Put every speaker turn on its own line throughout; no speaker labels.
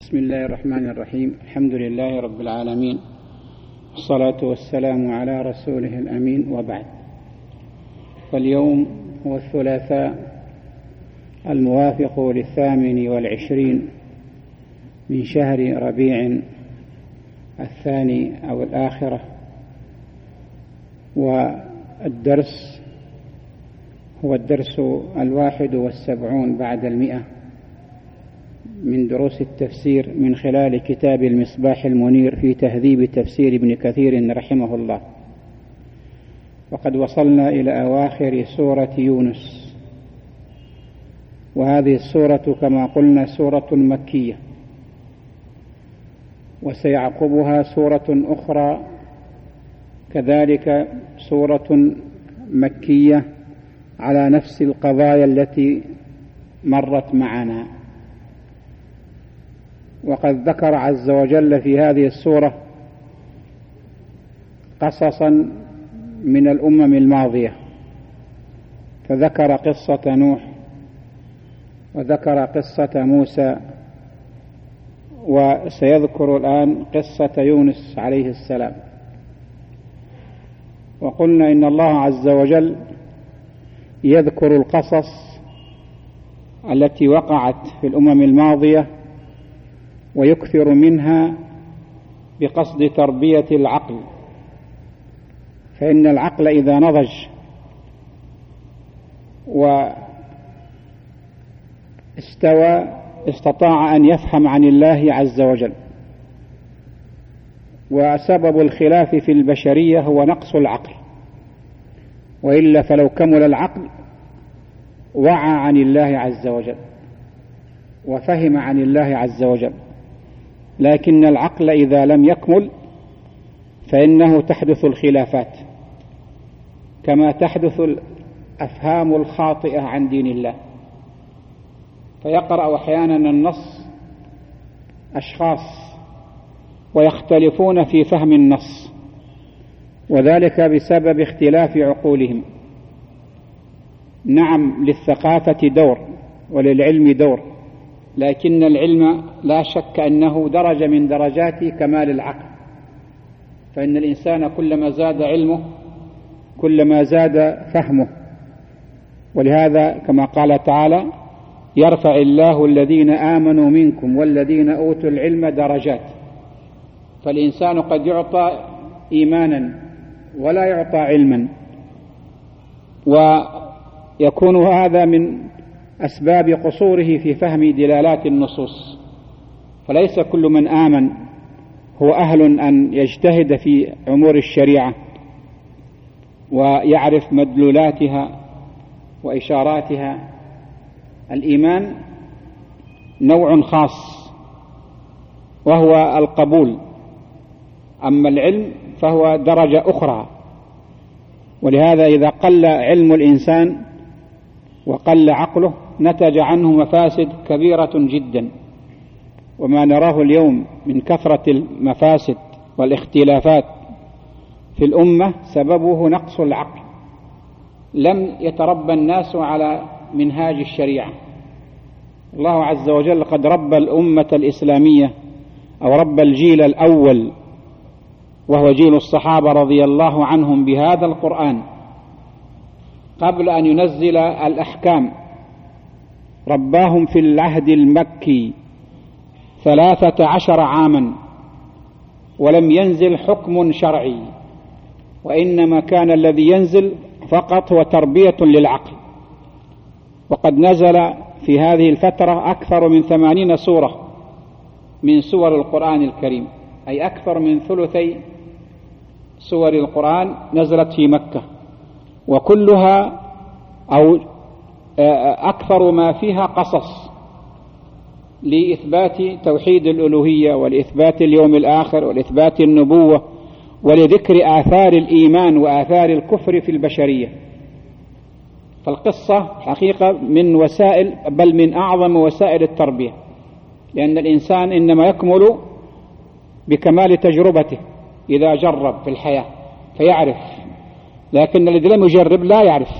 بسم الله الرحمن الرحيم. الحمد لله رب العالمين، والصلاة والسلام على رسوله الأمين، وبعد. واليوم هو الثلاثاء الموافق 28 من شهر ربيع الثاني أو الآخرة، والدرس هو الدرس 71 بعد 100 من دروس التفسير من خلال كتاب المصباح المنير في تهذيب تفسير ابن كثير رحمه الله. وقد وصلنا إلى أواخر سورة يونس، وهذه السورة كما قلنا سورة مكية، وسيعقبها سورة أخرى كذلك سورة مكية على نفس القضايا التي مرت معنا. وقد ذكر عز وجل في هذه السورة قصصا من الأمم الماضية، فذكر قصة نوح، وذكر قصة موسى، وسيذكر الآن قصة يونس عليه السلام. وقلنا إن الله عز وجل يذكر القصص التي وقعت في الأمم الماضية ويكثر منها بقصد تربية العقل، فإن العقل إذا نضج استطاع أن يفهم عن الله عز وجل. وسبب الخلاف في البشرية هو نقص العقل، وإلا فلو كمل العقل وعى عن الله عز وجل وفهم عن الله عز وجل، لكن العقل إذا لم يكمل فإنه تحدث الخلافات، كما تحدث الأفهام الخاطئة عن دين الله. فيقرأ أحيانا النص أشخاص ويختلفون في فهم النص، وذلك بسبب اختلاف عقولهم. نعم، للثقافة دور وللعلم دور، لكن العلم لا شك أنه درجة من درجات كمال العقل، فإن الإنسان كلما زاد علمه كلما زاد فهمه. ولهذا كما قال تعالى: يرفع الله الذين آمنوا منكم والذين أوتوا العلم درجات. فالإنسان قد يعطى إيمانا ولا يعطى علما، ويكون هذا من أسباب قصوره في فهم دلالات النصوص. فليس كل من آمن هو أهل أن يجتهد في أمور الشريعة ويعرف مدلولاتها وإشاراتها. الإيمان نوع خاص وهو القبول، أما العلم فهو درجة أخرى. ولهذا إذا قل علم الإنسان وقل عقله نتج عنه مفاسد كبيرة جدا. وما نراه اليوم من كثرة المفاسد والاختلافات في الأمة سببه نقص العقل. لم يتربى الناس على منهاج الشريعة. الله عز وجل قد ربى الأمة الإسلامية أو ربى الجيل الأول وهو جيل الصحابة رضي الله عنهم بهذا القرآن قبل أن ينزل الأحكام. رباهم في العهد المكي 13 عاما ولم ينزل حكم شرعي، وإنما كان الذي ينزل فقط هو تربية للعقل. وقد نزل في هذه الفترة أكثر من 80 سورة من سور القرآن الكريم، أي أكثر من ثلثي سور القرآن نزلت في مكة، وكلها أو أكثر ما فيها قصص لإثبات توحيد الألوهية ولإثبات اليوم الآخر ولإثبات النبوة ولذكر آثار الإيمان وآثار الكفر في البشرية. فالقصة حقيقة من وسائل، بل من أعظم وسائل التربية، لأن الإنسان إنما يكمل بكمال تجربته إذا جرب في الحياة فيعرف، لكن الذي لم يجرب لا يعرف.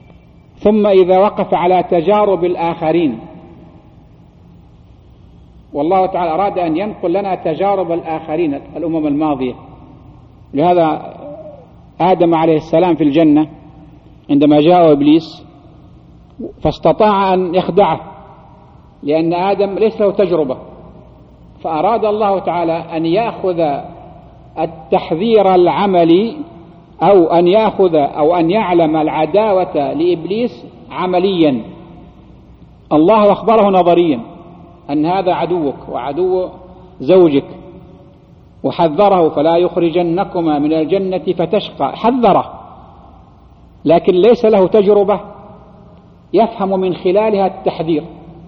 ثم إذا وقف على تجارب الآخرين والله تعالى أراد أن ينقل لنا تجارب الآخرين الأمم الماضية. لهذا آدم عليه السلام في الجنة عندما جاء إبليس فاستطاع أن يخدعه، لأن آدم ليس له تجربة، فأراد الله تعالى أن يأخذ التحذير العملي، أو أن يأخذ أو أن يعلم العداوة لإبليس عمليا. الله أخبره نظريا أن هذا عدوك وعدو زوجك، وحذره فلا يخرجنكما من الجنة فتشقى، حذره، لكن ليس له تجربة يفهم من خلالها التحذير.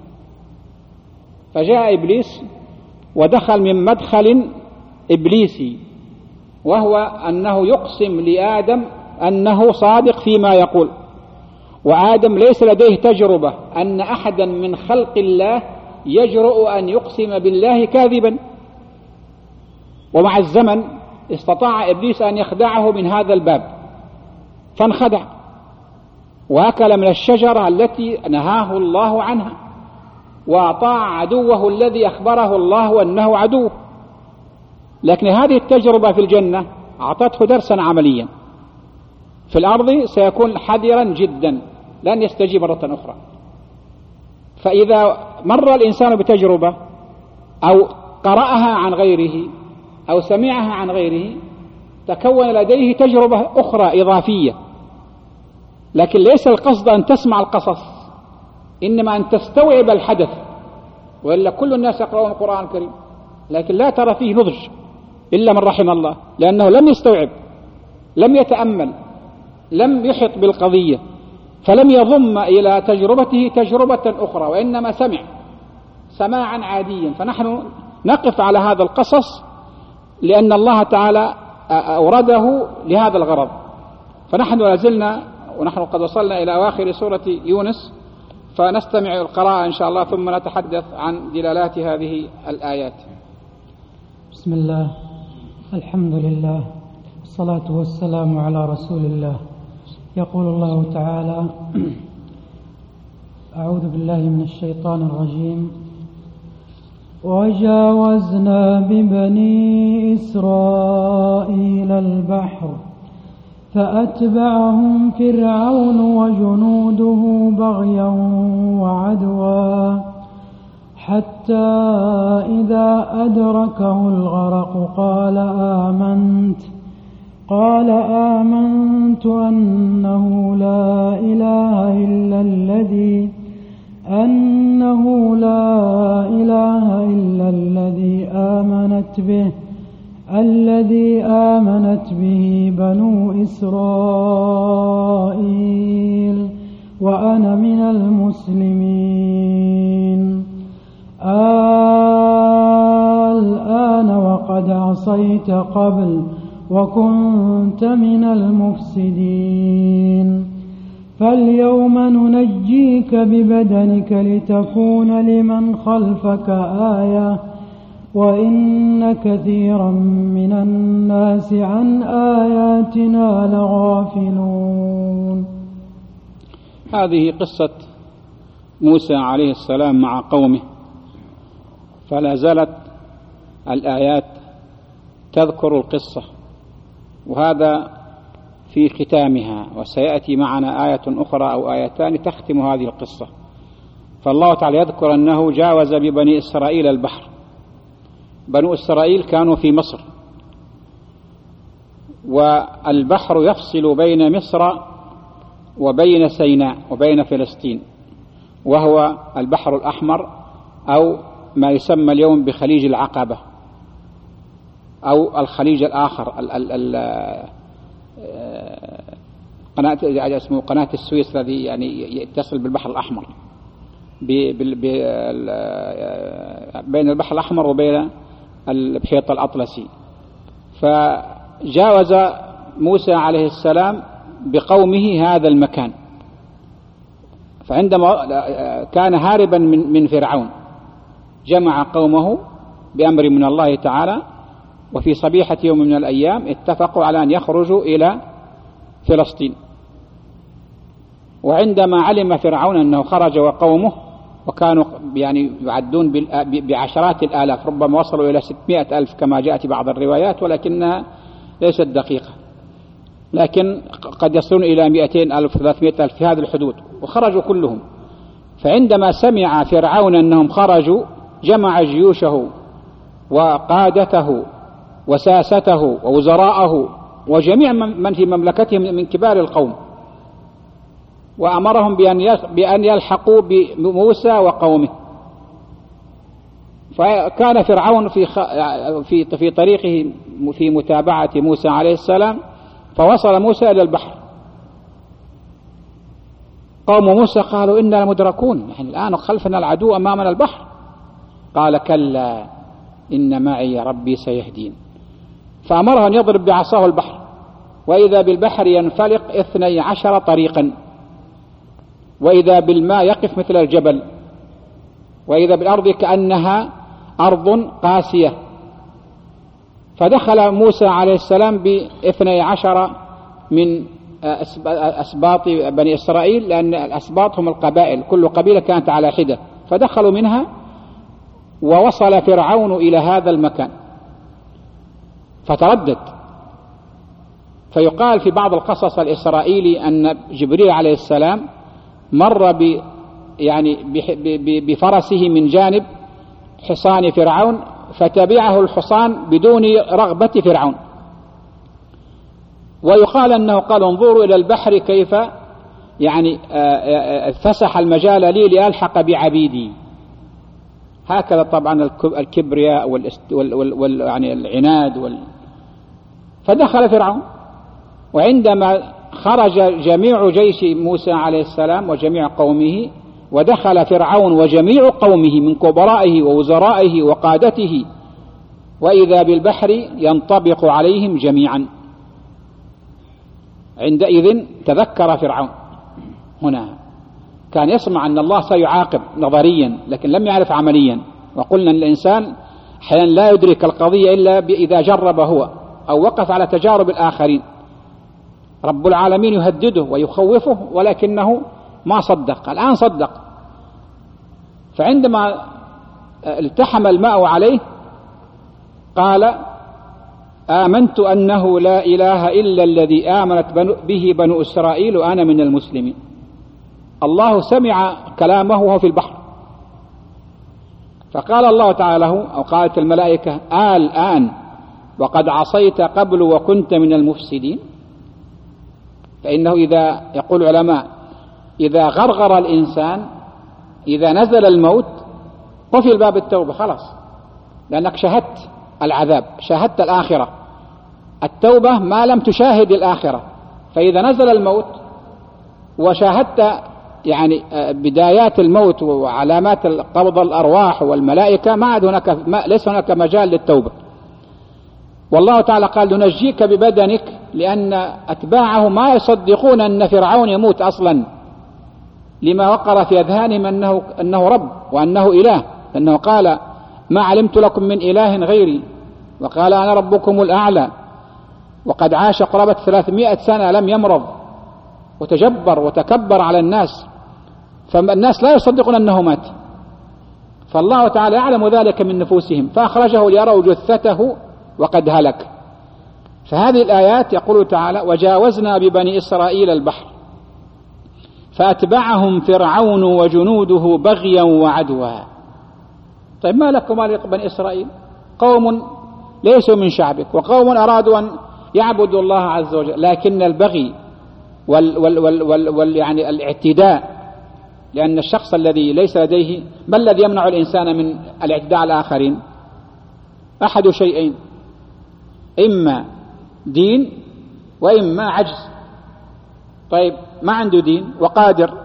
فجاء إبليس ودخل من مدخل إبليسي، وهو أنه يقسم لآدم أنه صادق فيما يقول، وآدم ليس لديه تجربة أن أحدا من خلق الله يجرؤ أن يقسم بالله كاذبا. ومع الزمن استطاع إبليس أن يخدعه من هذا الباب، فانخدع وأكل من الشجرة التي نهاه الله عنها، وأطاع عدوه الذي أخبره الله أنه عدوه. لكن هذه التجربة في الجنة أعطته درسا عمليا. في الأرض سيكون حذرا جدا، لن يستجيب مرة أخرى. فإذا مر الإنسان بتجربة أو قرأها عن غيره أو سمعها عن غيره تكون لديه تجربة أخرى إضافية. لكن ليس القصد أن تسمع القصص، إنما أن تستوعب الحدث، وإلا كل الناس يقرؤون القرآن الكريم لكن لا ترى فيه نضج إلا من رحم الله، لأنه لم يستوعب، لم يتأمل، لم يحط بالقضية، فلم يضم إلى تجربته تجربة أخرى، وإنما سمع سماعا عاديا. فنحن نقف على هذا القصص لأن الله تعالى أورده لهذا الغرض. فنحن لازلنا ونحن قد وصلنا إلى أواخر سورة يونس، فنستمع القراءة إن شاء الله ثم نتحدث عن دلالات هذه الآيات.
بسم الله، الحمد لله، والصلاة والسلام على رسول الله. يقول الله تعالى: أعوذ بالله من الشيطان الرجيم: وجاوزنا ببني إسرائيل البحر فأتبعهم فرعون وجنوده بغيا وعدوا حتى إذا أدركه الغرق قال آمنت أنه لا إله إلا الذي آمنت به بنو إسرائيل وأنا من المسلمين. الآن وقد عصيت قبل وكنت من المفسدين، فاليوم ننجيك ببدنك لتكون لمن خلفك آية وإن كثيرا من الناس عن آياتنا لغافلون.
هذه قصة موسى عليه السلام مع قومه، فلا زالت الآيات تذكر القصة، وهذا في ختامها، وسيأتي معنا آية أخرى أو آيتان تختم هذه القصة. فالله تعالى يذكر أنه جاوز ببني إسرائيل البحر. بنو إسرائيل كانوا في مصر، والبحر يفصل بين مصر وبين سيناء وبين فلسطين، وهو البحر الأحمر، أو ما يسمى اليوم بخليج العقبة، أو الخليج الآخر اسمه قناة السويس، الذي يعني يتصل بالبحر الأحمر، بين البحر الأحمر وبين المحيط الأطلسي. فجاوز موسى عليه السلام بقومه هذا المكان، فعندما كان هاربا من فرعون جمع قومه بأمر من الله تعالى، وفي صبيحة يوم من الأيام اتفقوا على أن يخرجوا إلى فلسطين. وعندما علم فرعون أنه خرج وقومه وكانوا يعني يعدون بعشرات الآلاف، ربما وصلوا إلى 600,000 كما جاءت في بعض الروايات، ولكنها ليست دقيقة، لكن قد يصلون إلى 200,000 300,000 في هذه الحدود، وخرجوا كلهم. فعندما سمع فرعون أنهم خرجوا جمع جيوشه وقادته وساسته ووزراءه وجميع من في مملكتهم من كبار القوم، وأمرهم بأن يلحقوا بموسى وقومه. فكان فرعون في طريقه في متابعة موسى عليه السلام، فوصل موسى إلى البحر. قوم موسى قالوا إنا لمدركون، يعني الآن خلفنا العدو أمامنا البحر. قال كلا إن معي ربي سيهدين. فأمره أن يضرب بعصاه البحر، وإذا بالبحر ينفلق 12 طريقا، وإذا بالماء يقف مثل الجبل، وإذا بالأرض كأنها أرض قاسية. فدخل موسى عليه السلام ب12 من أسباط بني إسرائيل، لأن الأسباط هم القبائل، كل قبيلة كانت على حدة، فدخلوا منها. ووصل فرعون إلى هذا المكان فتردد. فيقال في بعض القصص الإسرائيلي أن جبريل عليه السلام مر بفرسه من جانب حصان فرعون، فتبعه الحصان بدون رغبة فرعون. ويقال أنه قال انظروا إلى البحر كيف فسح المجال لي لألحق بعبيدي. هكذا طبعا الكبرياء والعناد فدخل فرعون. وعندما خرج جميع جيش موسى عليه السلام وجميع قومه، ودخل فرعون وجميع قومه من كبرائه ووزرائه وقادته، وإذا بالبحر ينطبق عليهم جميعا. عندئذ تذكر فرعون، هنا كان يسمع أن الله سيعاقب نظريا لكن لم يعرف عمليا. وقلنا أن الإنسان أحيانا لا يدرك القضية إلا إذا جرب هو أو وقف على تجارب الآخرين. رب العالمين يهدده ويخوفه ولكنه ما صدق. الآن صدق. فعندما التحم الماء عليه قال آمنت أنه لا إله إلا الذي آمنت به بنو إسرائيل وأنا من المسلمين. الله سمع كلامه وهو في البحر، فقال الله تعالى له أو قالت الملائكة الآن وقد عصيت قبل وكنت من المفسدين. فإنه إذا يقول العلماء إذا غرغر الإنسان إذا نزل الموت قفل باب التوبة خلاص، لأنك شاهدت العذاب، شاهدت الآخرة. التوبة ما لم تشاهد الآخرة. فإذا نزل الموت وشاهدت بدايات الموت وعلامات قبض الأرواح والملائكة ما عاد هناك ليس هناك مجال للتوبة. والله تعالى قال ننجيك ببدنك، لأن أتباعه ما يصدقون أن فرعون يموت أصلا، لما وقر في أذهانهم أنه رب وأنه إله، لأنه قال ما علمت لكم من إله غيري، وقال أنا ربكم الأعلى، وقد عاش قرابة 300 سنة لم يمرض، وتجبر وتكبر على الناس، فالناس لا يصدقون أنه مات. فالله تعالى يعلم ذلك من نفوسهم، فأخرجه ليروا جثته وقد هلك. فهذه الآيات يقول تعالى وجاوزنا ببني إسرائيل البحر فأتبعهم فرعون وجنوده بغيا وعدوا. طيب ما لكم مالك بني إسرائيل؟ قوم ليسوا من شعبك، وقوم أرادوا أن يعبدوا الله عز وجل، لكن البغي الاعتداء، لأن الشخص الذي ليس لديه ما الذي يمنع الإنسان من الاعتداء على الآخرين؟ أحد شيئين، إما دين وإما عجز. طيب ما عنده دين وقادر،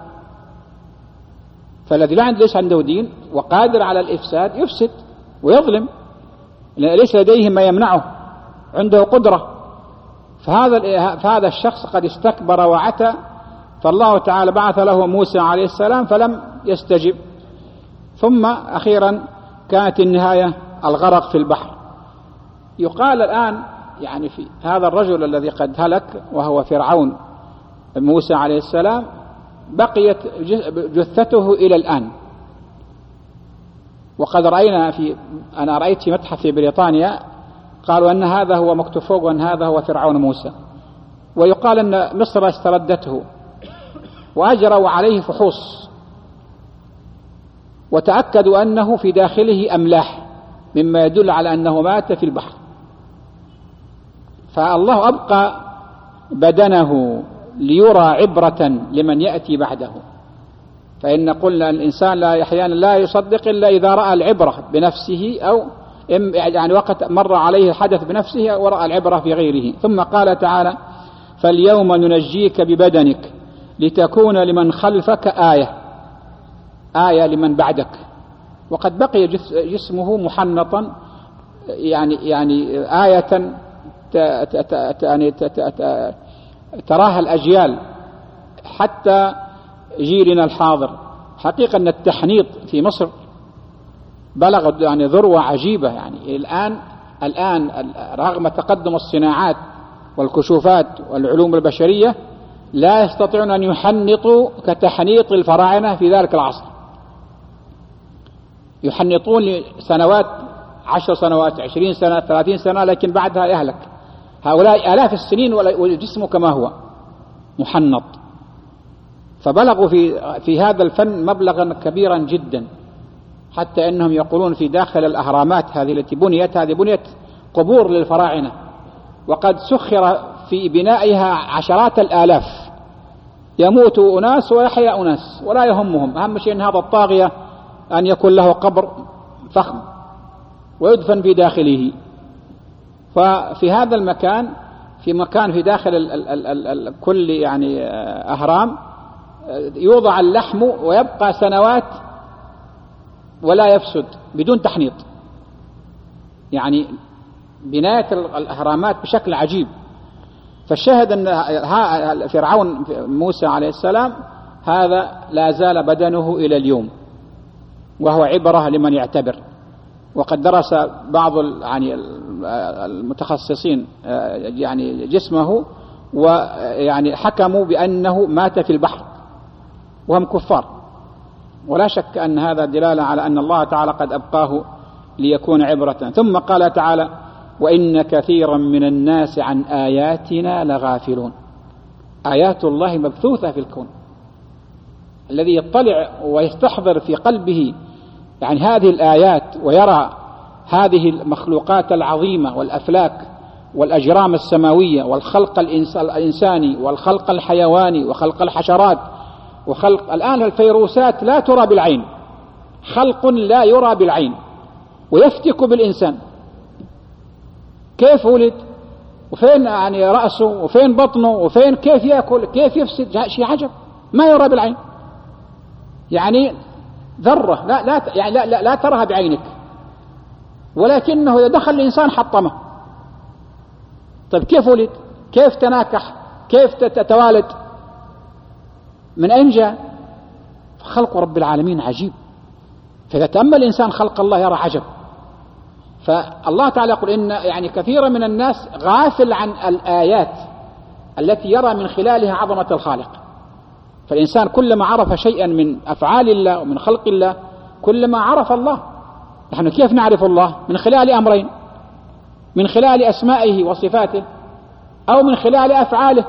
فالذي ليس عنده دين وقادر على الإفساد يفسد ويظلم، ليس لديه ما يمنعه، عنده قدرة. فهذا الشخص قد استكبر وعتى، فالله تعالى بعث له موسى عليه السلام فلم يستجب. ثم أخيرا كانت النهاية الغرق في البحر. يقال الآن في هذا الرجل الذي قد هلك وهو فرعون موسى عليه السلام بقيت جثته إلى الآن، وقد أنا رأيت في متحف في بريطانيا قالوا أن هذا هو مكتوب فوق وأن هذا هو فرعون موسى، ويقال أن مصر استردته وأجروا عليه فحوص وتأكدوا أنه في داخله أملاح مما يدل على أنه مات في البحر. فالله أبقى بدنه ليرى عبرة لمن يأتي بعده. فإن قلنا الإنسان أحيانا لا يصدق إلا إذا رأى العبرة بنفسه، أو يعني وقت مر عليه الحدث بنفسه ورأى العبرة في غيره. ثم قال تعالى: فاليوم ننجيك ببدنك لتكون لمن خلفك آية لمن بعدك. وقد بقي جسمه محنطا، يعني آية تراها الأجيال حتى جيلنا الحاضر. حقيقة أن التحنيط في مصر بلغ يعني ذروة عجيبة. يعني الآن رغم تقدم الصناعات والكشوفات والعلوم البشرية لا يستطيعون أن يحنطوا كتحنيط الفراعنة في ذلك العصر. يحنطون لسنوات، 10 سنوات، 20 سنة، 30 سنة، لكن بعدها يهلك. هؤلاء آلاف السنين والجسم كما هو محنط. فبلغوا في هذا الفن مبلغا كبيرا جدا، حتى أنهم يقولون في داخل الأهرامات هذه التي بنيت قبور للفراعنة، وقد سخر في بنائها عشرات الآلاف. يموت أناس ويحيا أناس ولا يهمهم، أهم شيء أن هذا الطاغية أن يكون له قبر فخم ويدفن في داخله. ففي هذا المكان، في داخل كل يعني أهرام يوضع اللحم ويبقى سنوات ولا يفسد بدون تحنيط. يعني بناية الأهرامات بشكل عجيب. فالشاهد أن فرعون موسى عليه السلام هذا لا زال بدنه إلى اليوم، وهو عبرة لمن يعتبر. وقد درس بعض يعني المتخصصين يعني جسمه، ويعني حكموا بأنه مات في البحر وهم كفار. ولا شك أن هذا دلالة على أن الله تعالى قد أبقاه ليكون عبرة. ثم قال تعالى: وإن كثيرا من الناس عن آياتنا لغافلون. آيات الله مبثوثة في الكون. الذي يطلع ويستحضر في قلبه يعني هذه الآيات ويرى هذه المخلوقات العظيمة والأفلاك والأجرام السماوية والخلق الإنساني والخلق الحيواني وخلق الحشرات وخلق الآن الفيروسات لا ترى بالعين، خلق لا يرى بالعين ويفتك بالإنسان. كيف ولد وفين يعني رأسه وفين بطنه وفين كيف يأكل كيف يفسد، شيء عجب ما يرى بالعين. يعني ذرة لا تراها بعينك، ولكنه إذا دخل الإنسان حطمه. طيب كيف ولد؟ كيف تناكح؟ كيف تتوالد؟ من أين جاء؟ خلق رب العالمين عجيب. فإذا تأمل الإنسان خلق الله يرى عجب. فالله تعالى يقول إن يعني كثيرا من الناس غافل عن الآيات التي يرى من خلالها عظمة الخالق. فالإنسان كلما عرف شيئا من أفعال الله ومن خلق الله كلما عرف الله. نحن كيف نعرف الله؟ من خلال أمرين: من خلال أسمائه وصفاته، أو من خلال أفعاله.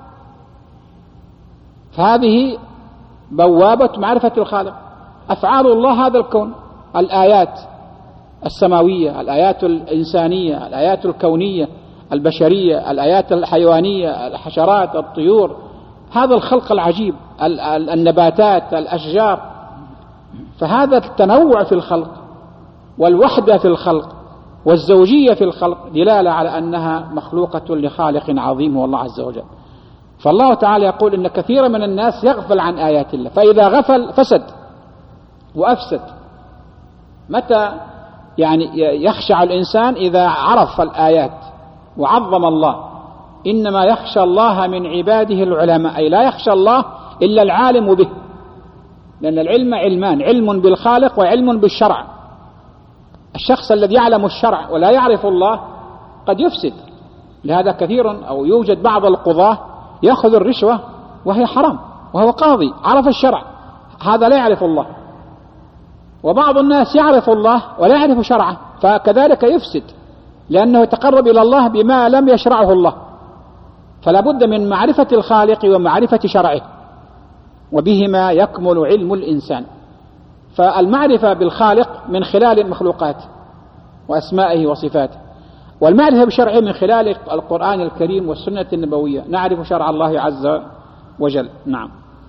فهذه بوابة معرفة الخالق. أفعال الله هذا الكون، الآيات السماوية، الآيات الإنسانية، الآيات الكونية البشرية، الآيات الحيوانية، الحشرات، الطيور، هذا الخلق العجيب، النباتات، الأشجار. فهذا التنوع في الخلق والوحدة في الخلق والزوجية في الخلق دلالة على أنها مخلوقة لخالق عظيم هو الله عز وجل. فالله تعالى يقول إن كثير من الناس يغفل عن آيات الله، فإذا غفل فسد وأفسد. متى يعني يخشع الإنسان؟ إذا عرف الآيات وعظم الله. إنما يخشى الله من عباده العلماء، أي لا يخشى الله إلا العالم به، لأن العلم علمان: علم بالخالق وعلم بالشرع. الشخص الذي يعلم الشرع ولا يعرف الله قد يفسد. لهذا كثير أو يوجد بعض القضاة يأخذ الرشوة وهي حرام، وهو قاضي عرف الشرع، هذا لا يعرف الله. وبعض الناس يعرف الله ولا يعرف شرعه، فكذلك يفسد، لأنه يتقرب إلى الله بما لم يشرعه الله. فلا بد من معرفة الخالق ومعرفة شرعه، وبهما يكمل علم الإنسان. فالمعرفة بالخالق من خلال المخلوقات وأسمائه وصفاته، والمعرفة بشرعه من خلال القرآن الكريم والسنة النبوية، نعرف شرع الله عز وجل. نعم.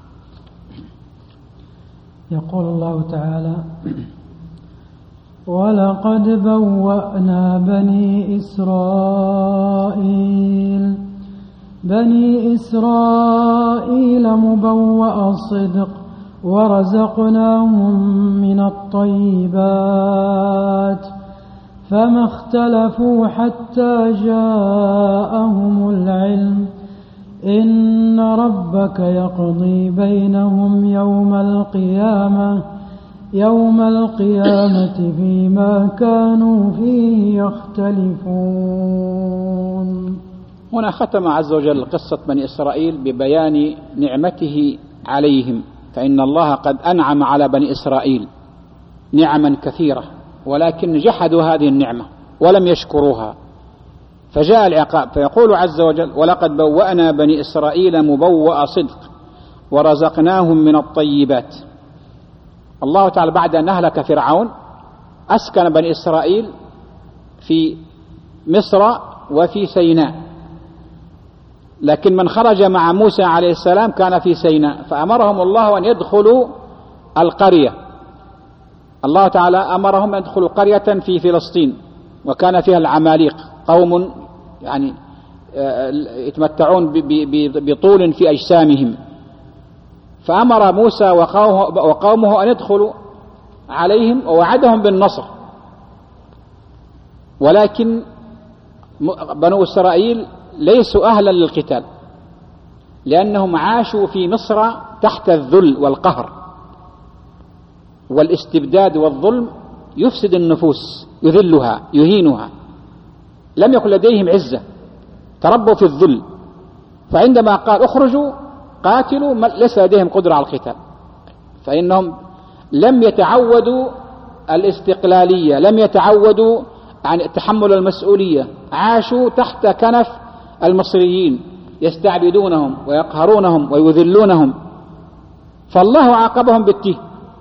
يقول الله تعالى: ولقد بوأنا بني إسرائيل مبوأ صدق ورزقناهم من الطيبات فما اختلفوا حتى جاءهم العلم إن ربك يقضي بينهم يوم القيامة فيما كانوا فيه يختلفون.
هنا ختم عز وجل قصة بني إسرائيل ببيان نعمته عليهم، فإن الله قد أنعم على بني إسرائيل نعما كثيرة، ولكن جحدوا هذه النعمة ولم يشكروها، فجاء العقاب. فيقول عز وجل: ولقد بوأنا بني إسرائيل مبوأ صدق ورزقناهم من الطيبات. الله تعالى بعد أن أهلك فرعون أسكن بني إسرائيل في مصر وفي سيناء، لكن من خرج مع موسى عليه السلام كان في سيناء، فأمرهم الله أن يدخلوا القرية. الله تعالى أمرهم أن يدخلوا قرية في فلسطين، وكان فيها العماليق، قوم يعني يتمتعون بطول في أجسامهم، فأمر موسى وقومه أن يدخلوا عليهم ووعدهم بالنصر. ولكن بنو إسرائيل ليسوا أهلا للقتال، لأنهم عاشوا في مصر تحت الذل والقهر، والاستبداد والظلم يفسد النفوس، يذلها يهينها. لم يكن لديهم عزة، تربوا في الذل، فعندما قال اخرجوا قاتلوا ليس لديهم قدرة على القتال، فإنهم لم يتعودوا الاستقلالية، لم يتعودوا عن تحمل المسؤولية، عاشوا تحت كنف المصريين يستعبدونهم ويقهرونهم ويذلونهم، فالله عاقبهم بالتيه،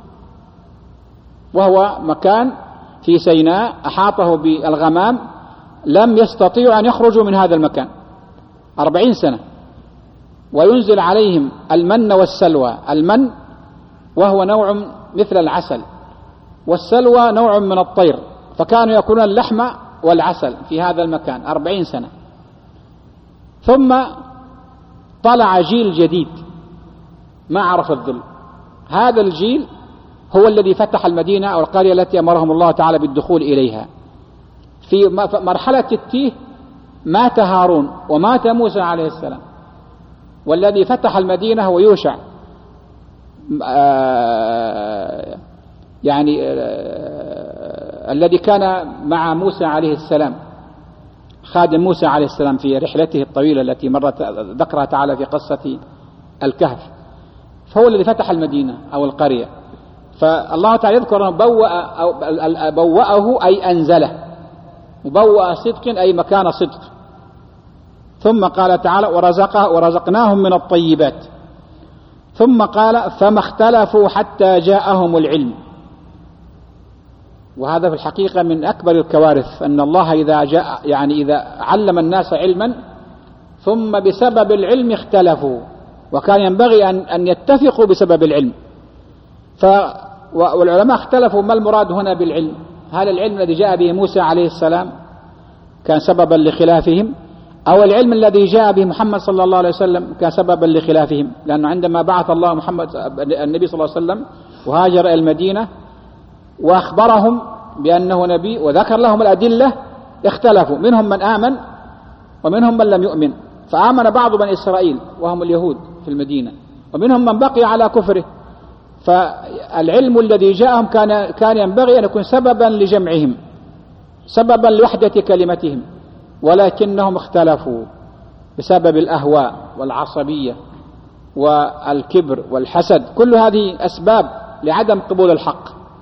وهو مكان في سيناء أحاطه بالغمام، لم يستطيعوا أن يخرجوا من هذا المكان 40 سنة، وينزل عليهم المن والسلوى. المن وهو نوع مثل العسل، والسلوى نوع من الطير، فكانوا يأكلون اللحم والعسل في هذا المكان 40 سنة. ثم طلع جيل جديد ما عرف الذل، هذا الجيل هو الذي فتح المدينة أو القرية التي أمرهم الله تعالى بالدخول إليها. في مرحلة التيه مات هارون ومات موسى عليه السلام، والذي فتح المدينة هو يوشع، الذي كان مع موسى عليه السلام، خادم موسى عليه السلام في رحلته الطويلة التي مرت ذكرها تعالى في قصة الكهف، فهو الذي فتح المدينة أو القرية. فالله تعالى يذكر أنه بوأه أي أنزله، مبوأ صدق أي مكان صدق. ثم قال تعالى: ورزقناهم من الطيبات. ثم قال: فما اختلفوا حتى جاءهم العلم. وهذا في الحقيقة من أكبر الكوارث، أن الله إذا علم الناس علما ثم بسبب العلم اختلفوا، وكان ينبغي أن يتفقوا بسبب العلم. والعلماء اختلفوا ما المراد هنا بالعلم، هل العلم الذي جاء به موسى عليه السلام كان سببا لخلافهم، أو العلم الذي جاء به محمد صلى الله عليه وسلم كان سببا لخلافهم؟ لأنه عندما بعث الله النبي صلى الله عليه وسلم وهاجر إلى المدينة وأخبرهم بأنه نبي وذكر لهم الأدلة، اختلفوا، منهم من آمن ومنهم من لم يؤمن. فآمن بعض بني إسرائيل وهم اليهود في المدينة، ومنهم من بقي على كفره. فالعلم الذي جاءهم كان ينبغي أن يكون سببا لجمعهم، سببا لوحدة كلمتهم، ولكنهم اختلفوا بسبب الأهواء والعصبية والكبر والحسد. كل هذه أسباب لعدم قبول الحق.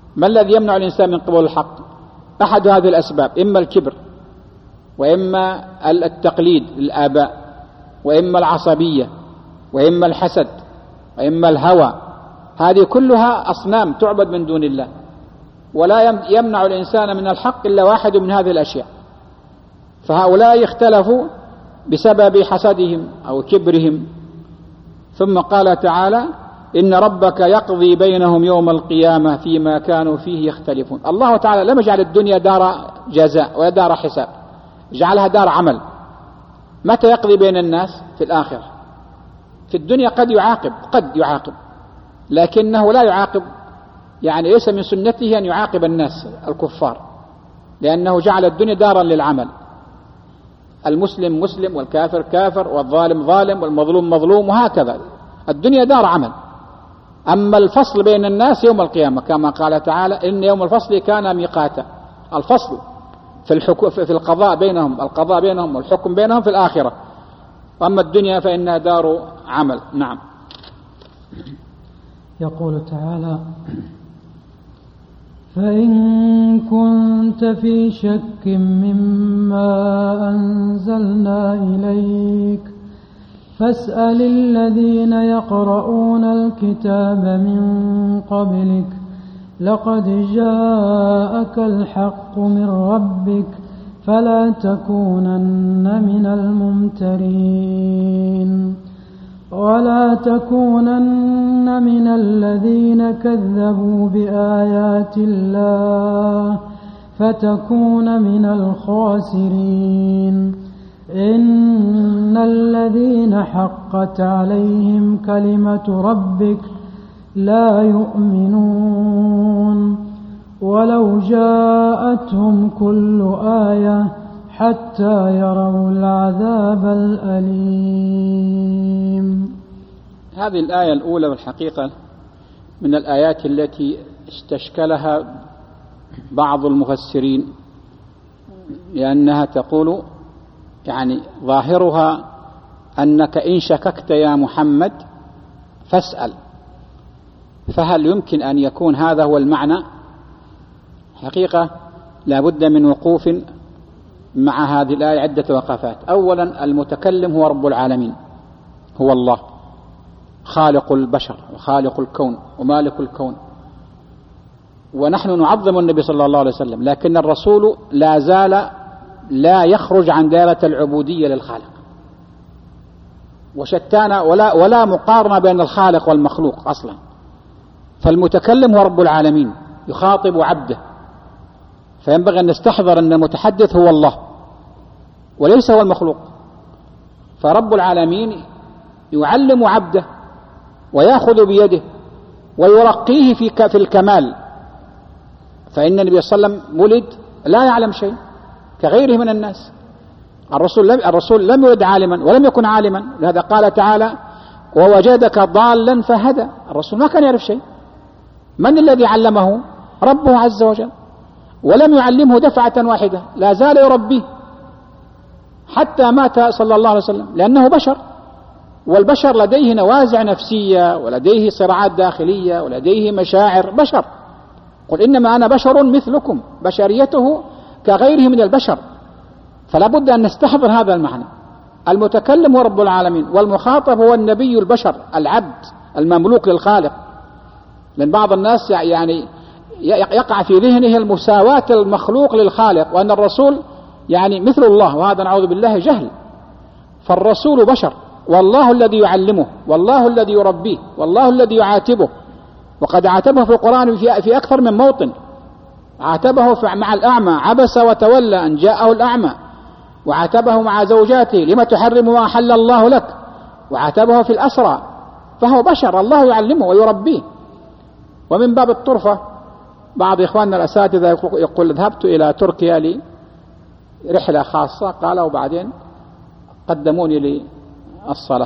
ما الذي يمنع الإنسان من قبول الحق؟ أحد هذه الأسباب، إما الكبر، وإما التقليد للآباء، وإما العصبية، وإما الحسد، وإما الهوى. هذه كلها أصنام تعبد من دون الله، ولا يمنع الإنسان من الحق إلا واحد من هذه الأشياء. فهؤلاء اختلفوا بسبب حسدهم أو كبرهم. ثم قال تعالى: إن ربك يقضي بينهم يوم القيامة فيما كانوا فيه يختلفون. الله تعالى لم يجعل الدنيا دار جزاء ولا دار حساب، جعلها دار عمل. متى يقضي بين الناس؟ في الآخرة. في الدنيا قد يعاقب، لكنه لا يعاقب، يعني ليس من سنته أن يعاقب الناس الكفار، لأنه جعل الدنيا دارا للعمل. المسلم مسلم، والكافر كافر، والظالم ظالم، والمظلوم مظلوم، وهكذا. الدنيا دار عمل. أما الفصل بين الناس يوم القيامة كما قال تعالى: إن يوم الفصل كان ميقاتا. الفصل في القضاء بينهم والحكم بينهم في الآخرة. وأما الدنيا فإنها دار عمل. نعم.
يقول تعالى: فإن كنت في شك مما أنزلنا إليك فاسأل الذين يقرؤون الكتاب من قبلك لقد جاءك الحق من ربك فلا تكونن من الممترين ولا تكونن من الذين كذبوا بآيات الله فتكون من الخاسرين. إن الذين حقت عليهم كلمة ربك لا يؤمنون ولو جاءتهم كل آية حتى يروا العذاب الأليم.
هذه الآية الأولى والحقيقة من الآيات التي استشكلها بعض المفسرين، لأنها تقول يعني ظاهرها أنك إن شككت يا محمد فاسأل. فهل يمكن أن يكون هذا هو المعنى؟ حقيقة لا بد من وقوف مع هذه الآية عدة وقفات. أولا، المتكلم هو رب العالمين، هو الله خالق البشر وخالق الكون ومالك الكون، ونحن نعظم النبي صلى الله عليه وسلم، لكن الرسول لا زال لا يخرج عن دائرة العبودية للخالق، وشتان ولا مقارنة بين الخالق والمخلوق أصلا. فالمتكلم هو رب العالمين يخاطب عبده، فينبغي أن نستحضر أن المتحدث هو الله وليس هو المخلوق. فرب العالمين يعلم عبده ويأخذ بيده ويرقيه في الكمال. فإن النبي صلى الله عليه وسلم ولد لا يعلم شيء كغيره من الناس. الرسول لم يولد عالما ولم يكن عالما، لهذا قال تعالى: ووجدك ضالا فهدى. الرسول ما كان يعرف شيء. من الذي علمه؟ ربه عز وجل، ولم يعلمه دفعة واحدة، لا زال يربيه حتى مات صلى الله عليه وسلم، لأنه بشر، والبشر لديه نوازع نفسية ولديه صراعات داخلية ولديه مشاعر. بشر، قل إنما أنا بشر مثلكم، بشريته كغيره من البشر. فلا بد أن نستحضر هذا المعنى. المتكلم هو رب العالمين، والمخاطب هو النبي البشر العبد المملوك للخالق. لأن بعض الناس يعني يقع في ذهنه المساواة المخلوق للخالق، وأن الرسول يعني مثل الله، وهذا نعوذ بالله جهل. فالرسول بشر، والله الذي يعلمه، والله الذي يربيه، والله الذي يعاتبه. وقد عاتبه في القرآن في أكثر من موطن. عاتبه مع الأعمى: عبس وتولى أن جاءه الأعمى. وعاتبه مع زوجاته: لما تحرم ما أحل الله لك. وعاتبه في الأسرى. فهو بشر، الله يعلمه ويربيه. ومن باب الطرفة بعض إخواننا الأساتذة يقول: ذهبت إلى تركيا لي رحلة خاصة، قال وبعدين قدموني للصلاة،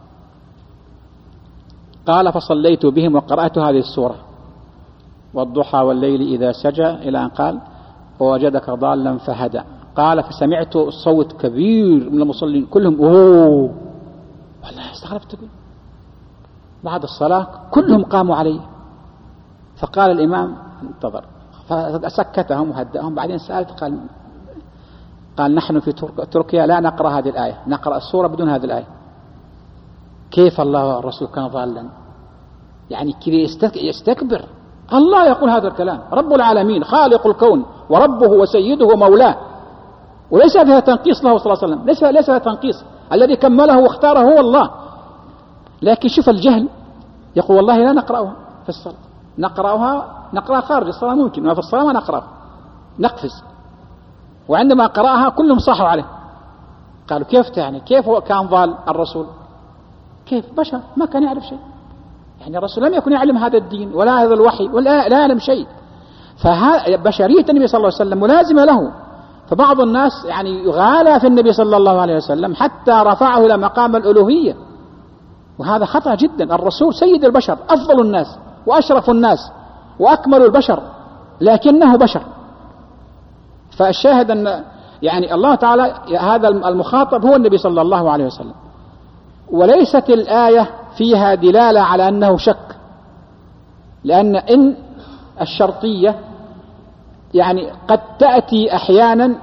قال فصليت بهم وقرأت هذه السورة: والضحى والليل إذا سجى، إلى أن قال: ووجدك ضالا فهدى. قال فسمعت صوت كبير من المصلين كلهم أوه، والله استغربت. بعد الصلاة كلهم قاموا علي، فقال الإمام: انتظر، فسكتهم وهدأهم. بعدين سألت قال نحن في تركيا لا نقرأ هذه الآية، نقرأ السورة بدون هذه الآية. كيف الله والرسول كان ضالا؟ يعني كذا يستكبر. الله يقول هذا الكلام، رب العالمين خالق الكون وربه وسيده ومولاه، وليس فيها تنقيص له صلى الله عليه وسلم، ليس فيها تنقيص، الذي كمله واختاره هو الله. لكن شوف الجهل، يقول والله لا نقرأها في الصلاة، نقرأها خارج الصلاة ممكن، ما في الصلاة ما نقرأها، نقفز. وعندما قرأها كلهم صاحوا عليه، قالوا كيف يعني كيف كان ضال الرسول؟ كيف بشر ما كان يعرف شيء، يعني الرسول لم يكن يعلم هذا الدين ولا هذا الوحي ولا لا يعلم شيء. فبشرية النبي صلى الله عليه وسلم ملازمة له. فبعض الناس يعني يغالى في النبي صلى الله عليه وسلم حتى رفعه إلى مقام الألوهية، وهذا خطأ جدا. الرسول سيد البشر، أفضل الناس وأشرف الناس وأكمل البشر، لكنه بشر. فالشاهد أن يعني الله تعالى هذا المخاطب هو النبي صلى الله عليه وسلم. وليست الآية فيها دلالة على أنه شك، لأن إن الشرطية يعني قد تأتي أحيانا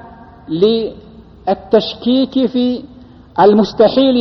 للتشكيك في المستحيل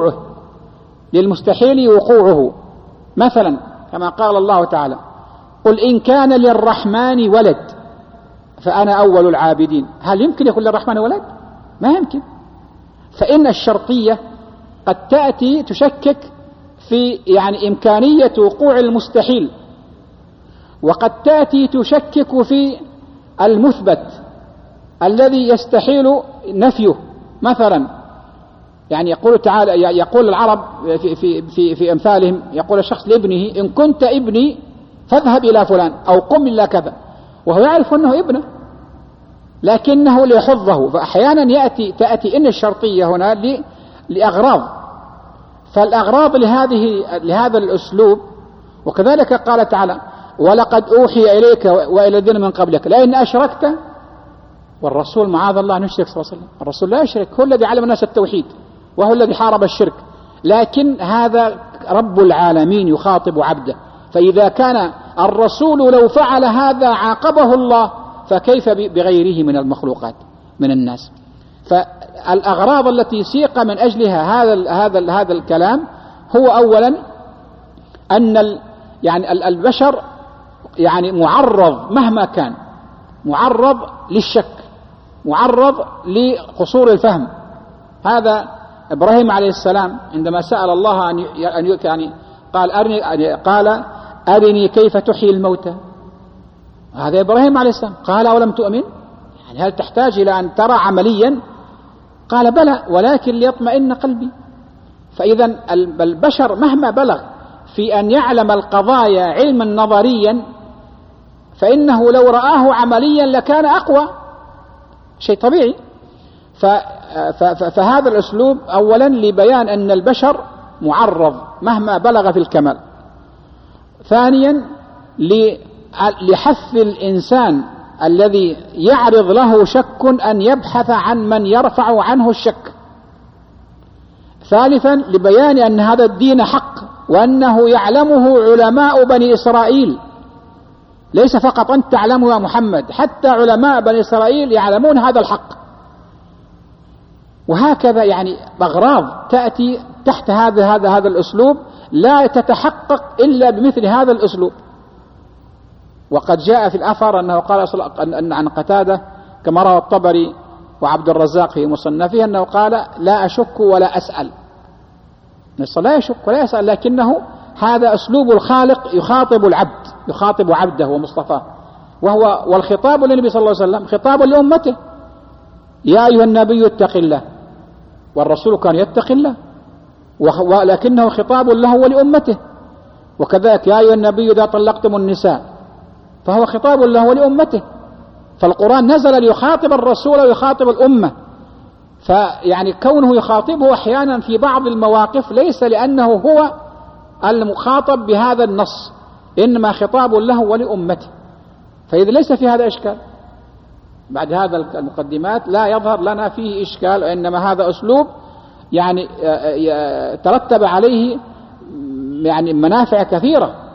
وقوعه، مثلا كما قال الله تعالى قل إن كان للرحمن ولد فأنا أول العابدين. هل يمكن يكون للرحمن ولد؟ ما يمكن. فإن الشرطية قد تأتي تشكك في يعني إمكانية وقوع المستحيل، وقد تأتي تشكك في المثبت الذي يستحيل نفيه. مثلا يعني يقول تعالى، يقول العرب في أمثالهم، يقول الشخص لابنه إن كنت ابني فاذهب إلى فلان أو قم إلى كذا، وهو يعرف أنه ابنه لكنه ليحظه. فأحيانا تأتي إن الشرطية هنا لأغراض، فالأغراض لهذا الأسلوب. وكذلك قال تعالى ولقد أوحي إليك وإلى الذين من قبلك لئن أشركت، والرسول معاذ الله أن يشرك صلى الله عليه وسلم، الرسول لا يشرك، هو الذي علم الناس التوحيد وهو الذي حارب الشرك. لكن هذا رب العالمين يخاطب عبده، فإذا كان الرسول لو فعل هذا عاقبه الله، فكيف بغيره من المخلوقات من الناس؟ فالأغراض التي سيق من أجلها هذا الكلام هو أولا أن يعني البشر يعني معرض مهما كان، معرض للشك، معرض لقصور الفهم. هذا إبراهيم عليه السلام عندما سأل الله أن يعني قال أرني كيف تحيي الموتى، هذا إبراهيم عليه السلام. قال أولم تؤمن، يعني هل تحتاج إلى أن ترى عمليا؟ قال بلى ولكن ليطمئن قلبي. فإذا البشر مهما بلغ في أن يعلم القضايا علما نظريا، فإنه لو رآه عمليا لكان أقوى، شيء طبيعي. فهذا الأسلوب أولا لبيان أن البشر معرض مهما بلغ في الكمال. ثانيا لحث الإنسان الذي يعرض له شك أن يبحث عن من يرفع عنه الشك. ثالثا لبيان أن هذا الدين حق، وأنه يعلمه علماء بني إسرائيل، ليس فقط أنت تعلمه يا محمد، حتى علماء بني إسرائيل يعلمون هذا الحق. وهكذا يعني أغراض تأتي تحت هذا الأسلوب لا تتحقق إلا بمثل هذا الأسلوب. وقد جاء في الأثر أنه قال عن قتادة كما روى الطبري وعبد الرزاق في مصنفه أنه قال لا أشك ولا أسأل، لا يشك ولا يسأل، لكنه هذا أسلوب الخالق يخاطب العبد، يخاطب عبده ومصطفاه. والخطاب للنبي صلى الله عليه وسلم خطاب لأمته، يا أيها النبي اتق الله، والرسول كان يتقي الله، ولكنه خطاب له ولأمته. وكذلك يا أيها النبي إذا طلقتم النساء، فهو خطاب له ولأمته. فالقرآن نزل ليخاطب الرسول ويخاطب الأمة. فيعني كونه يخاطبه أحيانا في بعض المواقف ليس لأنه هو المخاطب بهذا النص، إنما خطاب له ولأمته. فإذا ليس في هذا إشكال، بعد هذا المقدمات لا يظهر لنا فيه إشكال، وإنما هذا أسلوب يعني ترتب عليه يعني منافع كثيرة.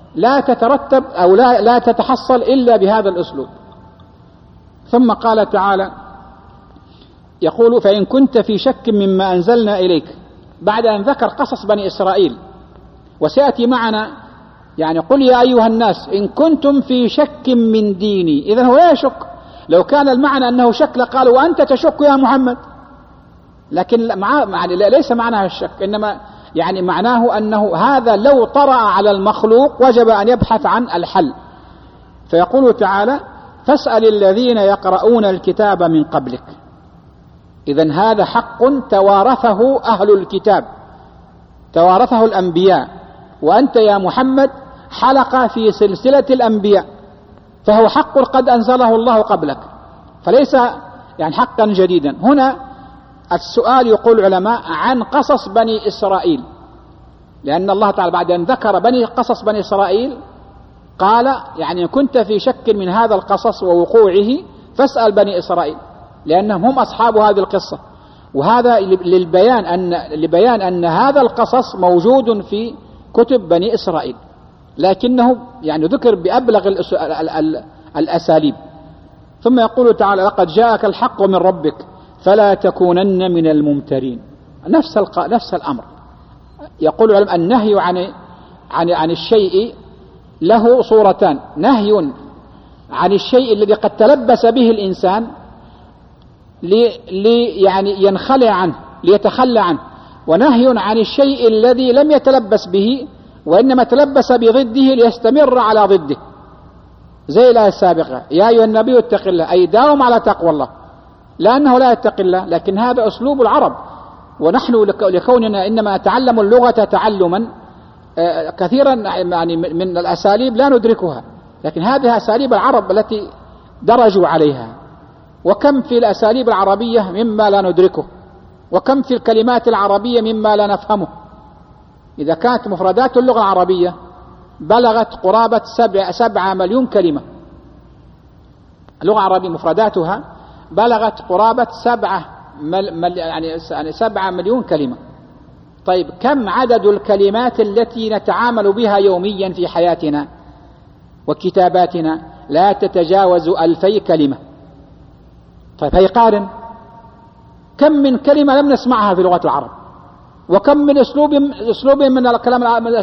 لا تترتب أو لا تتحصل إلا بهذا الأسلوب. ثم قال تعالى يقول فإن كنت في شك مما أنزلنا إليك، بعد أن ذكر قصص بني إسرائيل، وسيأتي معنا يعني قل يا أيها الناس إن كنتم في شك من ديني. إذن هو لا يشك، لو كان المعنى أنه شك لقالوا وأنت تشك يا محمد، لكن ليس معناها الشك، إنما يعني معناه أنه هذا لو طرأ على المخلوق وجب أن يبحث عن الحل. فيقول تعالى فاسأل الذين يقرؤون الكتاب من قبلك. إذن هذا حق توارثه أهل الكتاب، توارثه الأنبياء، وأنت يا محمد حلقة في سلسلة الأنبياء، فهو حق قد أنزله الله قبلك، فليس يعني حقا جديدا. هنا السؤال يقول العلماء عن قصص بني إسرائيل، لأن الله تعالى بعد أن ذكر قصص بني إسرائيل قال يعني كنت في شك من هذا القصص ووقوعه فاسأل بني إسرائيل، لأنهم هم أصحاب هذه القصة، وهذا لبيان أن هذا القصص موجود في كتب بني إسرائيل، لكنه يعني ذكر بأبلغ الأساليب. ثم يقول تعالى لقد جاءك الحق من ربك فلا تكونن من الممترين. نفس الأمر. يقول العلماء النهي عن الشيء له صورتان: نهي عن الشيء الذي قد تلبس به الإنسان يعني ينخلع عنه ليتخلى عنه، ونهي عن الشيء الذي لم يتلبس به وإنما تلبس بضده ليستمر على ضده، زي الآية السابقة يا أيها النبي اتق الله، أي داوم على تقوى الله، لأنه لا يتقي الله. لكن هذا أسلوب العرب، ونحن لكوننا إنما نتعلم اللغة تعلما كثيرا يعني من الأساليب لا ندركها، لكن هذه أساليب العرب التي درجوا عليها. وكم في الأساليب العربية مما لا ندركه، وكم في الكلمات العربية مما لا نفهمه. إذا كانت مفردات اللغة العربية بلغت قرابة 7 مليون كلمة، اللغة العربية مفرداتها بلغت قرابة 7 مليون كلمة. طيب كم عدد الكلمات التي نتعامل بها يوميا في حياتنا وكتاباتنا؟ لا تتجاوز 2000 كلمة. طيب هيقارن كم من كلمة لم نسمعها في لغة العرب، وكم من أسلوب من الكلام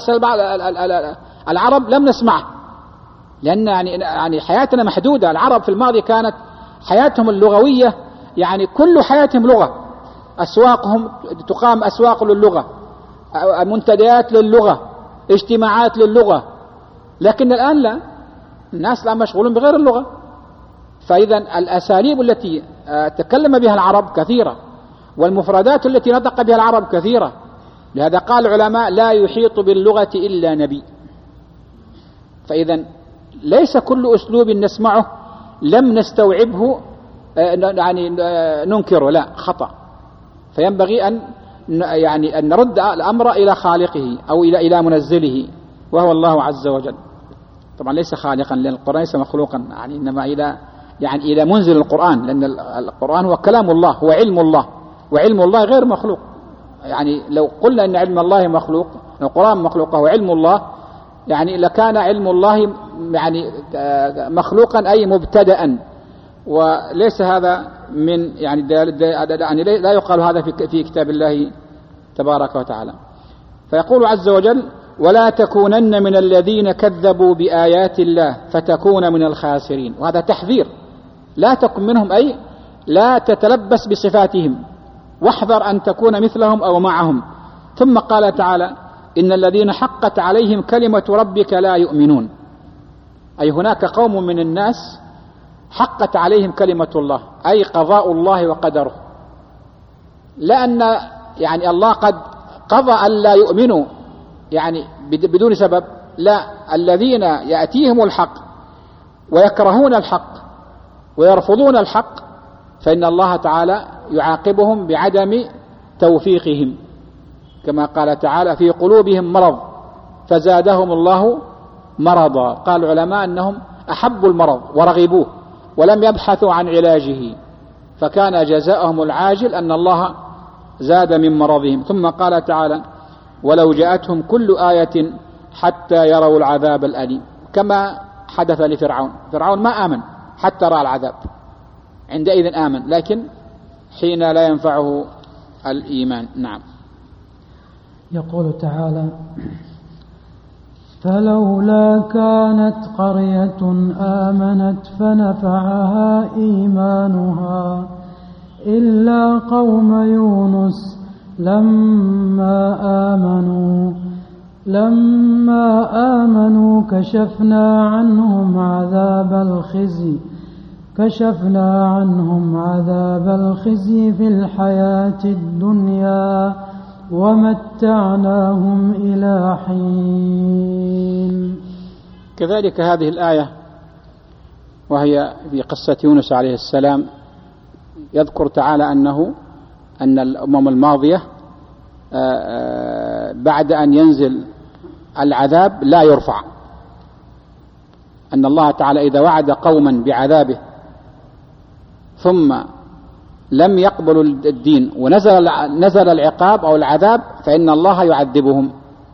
العرب لم نسمعه، لأن يعني حياتنا محدودة. العرب في الماضي كانت حياتهم اللغوية يعني كل حياتهم لغة، أسواقهم تقام أسواق للغة، منتديات للغة، اجتماعات للغة. لكن الآن لا، الناس الآن مشغولون بغير اللغة. فإذا الأساليب التي تكلم بها العرب كثيرة، والمفردات التي نطق بها العرب كثيرة. لهذا قال العلماء لا يحيط باللغة إلا نبي. فإذا ليس كل أسلوب نسمعه لم نستوعبه يعني ننكره، لا، خطأ. فينبغي أن نرد الأمر إلى خالقه أو إلى منزله، وهو الله عز وجل. طبعا ليس خالقا، لأن القرآن ليس مخلوقا، يعني إنما إلى منزل القرآن، لأن القرآن هو كلام الله، هو علم الله، وعلم الله غير مخلوق. يعني لو قلنا أن علم الله مخلوق، القرآن مخلوق وهو علم الله، يعني لكان علم الله يعني مخلوقا أي مبتدأ، وليس هذا من يعني لا يقال هذا في كتاب الله تبارك وتعالى. فيقول عز وجل ولا تكونن من الذين كذبوا بآيات الله فتكون من الخاسرين. وهذا تحذير، لا تكن منهم، أي لا تتلبس بصفاتهم، واحذر أن تكون مثلهم أو معهم. ثم قال تعالى إن الذين حقت عليهم كلمة ربك لا يؤمنون، أي هناك قوم من الناس حقت عليهم كلمة الله، أي قضاء الله وقدره، لأن يعني الله قد قضى أن لا يؤمنوا يعني بدون سبب، لا، الذين يأتيهم الحق ويكرهون الحق ويرفضون الحق فإن الله تعالى يعاقبهم بعدم توفيقهم، كما قال تعالى في قلوبهم مرض فزادهم الله مرضا. قال العلماء أنهم أحبوا المرض ورغبوه ولم يبحثوا عن علاجه، فكان جزاؤهم العاجل أن الله زاد من مرضهم. ثم قال تعالى ولو جاءتهم كل آية حتى يروا العذاب الأليم، كما حدث لفرعون. فرعون ما آمن حتى رأى العذاب، عندئذ آمن، لكن حين لا ينفعه الإيمان. نعم.
يقول تعالى: فلولا كانت قرية آمنت فنفعها إيمانها إلا قوم يونس لما آمنوا كشفنا عنهم عذاب الخزي في الحياة الدنيا ومتعناهم إلى حين.
كذلك هذه الآية وهي في قصة يونس عليه السلام يذكر تعالى أن الأمم الماضية بعد أن ينزل العذاب لا يرفع، أن الله تعالى إذا وعد قوما بعذابه ثم لم يقبلوا الدين ونزل العقاب أو العذاب فإن الله يعذبهم.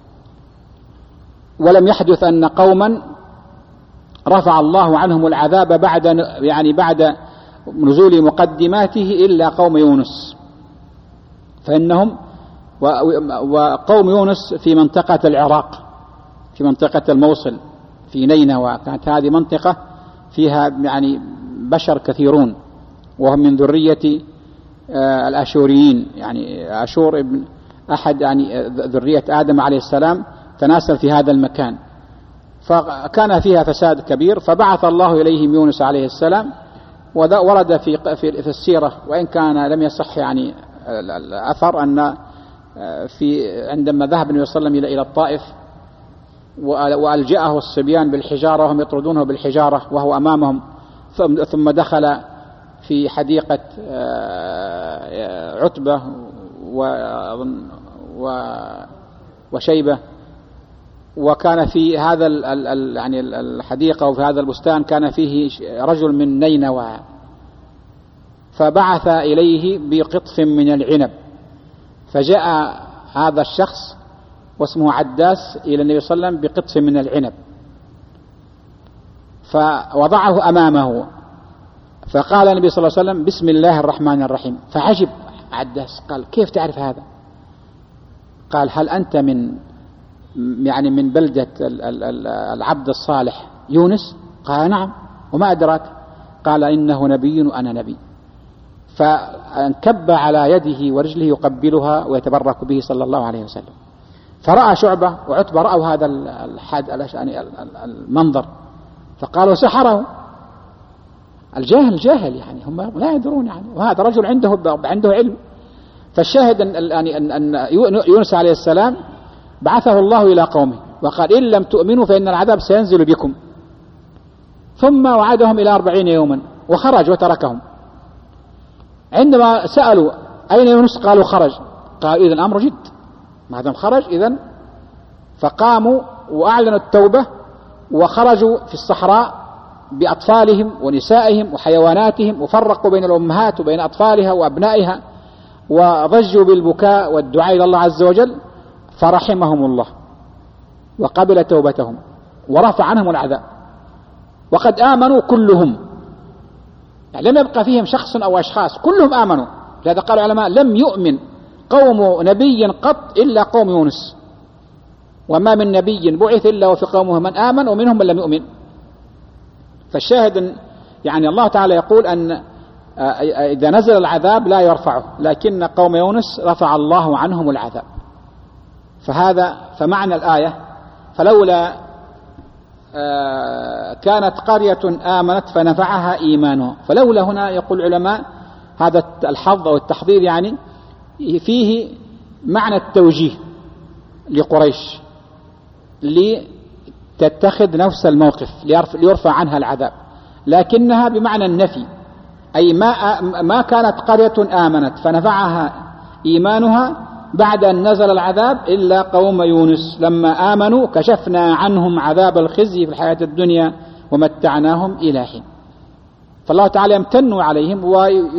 ولم يحدث أن قوما رفع الله عنهم العذاب بعد نزول مقدماته إلا قوم يونس، فإنهم وقوم يونس في منطقة العراق، في منطقة الموصل، في نينوى، كانت هذه منطقة فيها بشر كثيرون، وهم من ذرية الأشوريين، أشور ابن أحد ذرية آدم عليه السلام تناسل في هذا المكان، فكان فيها فساد كبير، فبعث الله إليهم يونس عليه السلام. ورد في السيرة، وإن كان لم يصح الأثر، أن عندما ذهب النبي صلى الله عليه وسلم إلى الطائف وألجأه الصبيان بالحجارة وهم يطردونه بالحجارة وهو أمامهم، ثم دخل في حديقة عتبة وشيبة، وكان في هذا الحديقة وفي هذا البستان كان فيه رجل من نينوى، فبعث إليه بقطف من العنب، فجاء هذا الشخص واسمه عداس إلى النبي صلى الله عليه وسلم بقطف من العنب، فوضعه أمامه، فقال النبي صلى الله عليه وسلم: بسم الله الرحمن الرحيم. فعجب عداس، قال: كيف تعرف هذا؟ قال: هل أنت من بلدة العبد الصالح يونس؟ قال: نعم. وما أدراك؟ قال: إنه نبي وأنا نبي. فانكب على يده ورجله يقبلها ويتبرك به صلى الله عليه وسلم. فرأى شعبة وعتبة رأوا هذا المنظر، فقالوا: سحره. الجاهل هم لا يدرون وهذا رجل عنده علم. فالشاهد أن يونس عليه السلام بعثه الله إلى قومه وقال: إن لم تؤمنوا فإن العذاب سينزل بكم. ثم وعدهم إلى 40 يوما وخرج وتركهم. عندما سألوا: أين يونس؟ قالوا: خرج. قالوا: إذن الأمر جد، ما دام خرج إذن. فقاموا وأعلنوا التوبة وخرجوا في الصحراء بأطفالهم ونسائهم وحيواناتهم، وفرقوا بين الأمهات وبين أطفالها وأبنائها، وضجوا بالبكاء والدعاء إلى الله عز وجل، فرحمهم الله وقبل توبتهم ورفع عنهم العذاب، وقد آمنوا كلهم، لم يبقى فيهم شخص أو أشخاص، كلهم آمنوا. لذا قال العلماء: لم يؤمن قوم نبي قط إلا قوم يونس، وما من نبي بعث إلا وفي قومه من آمن ومنهم من لم يؤمن. فالشاهد الله تعالى يقول أن إذا نزل العذاب لا يرفعه، لكن قوم يونس رفع الله عنهم العذاب. فمعنى الآية: فلولا كانت قرية آمنت فنفعها إيمانها. فلولا هنا يقول العلماء هذا الحظ أو التحضير فيه معنى التوجيه لقريش لتتخذ نفس الموقف ليرفع عنها العذاب، لكنها بمعنى النفي، أي ما كانت قرية آمنت فنفعها إيمانها بعد أن نزل العذاب إلا قوم يونس لما آمنوا كشفنا عنهم عذاب الخزي في الحياة الدنيا ومتعناهم إلى حين. فالله تعالى يمتن عليهم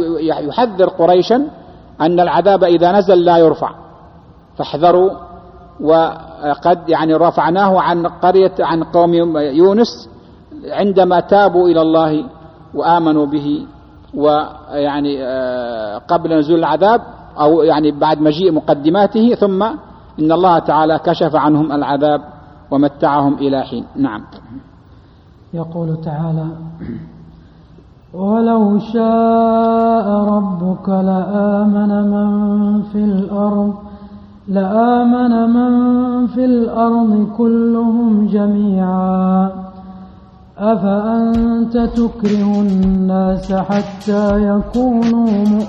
ويحذر قريشا أن العذاب إذا نزل لا يرفع، فاحذروا وقد يعني رفعناه عن قوم يونس عندما تابوا إلى الله وآمنوا به، ويعني قبل نزول العذاب أو يعني بعد مجيء مقدماته، ثم إن الله تعالى كشف عنهم العذاب ومتعهم إلى حين. نعم.
يقول تعالى: ولو شاء ربك لآمن من في الأرض كلهم جميعا أفأنت تكره الناس حتى يكونوا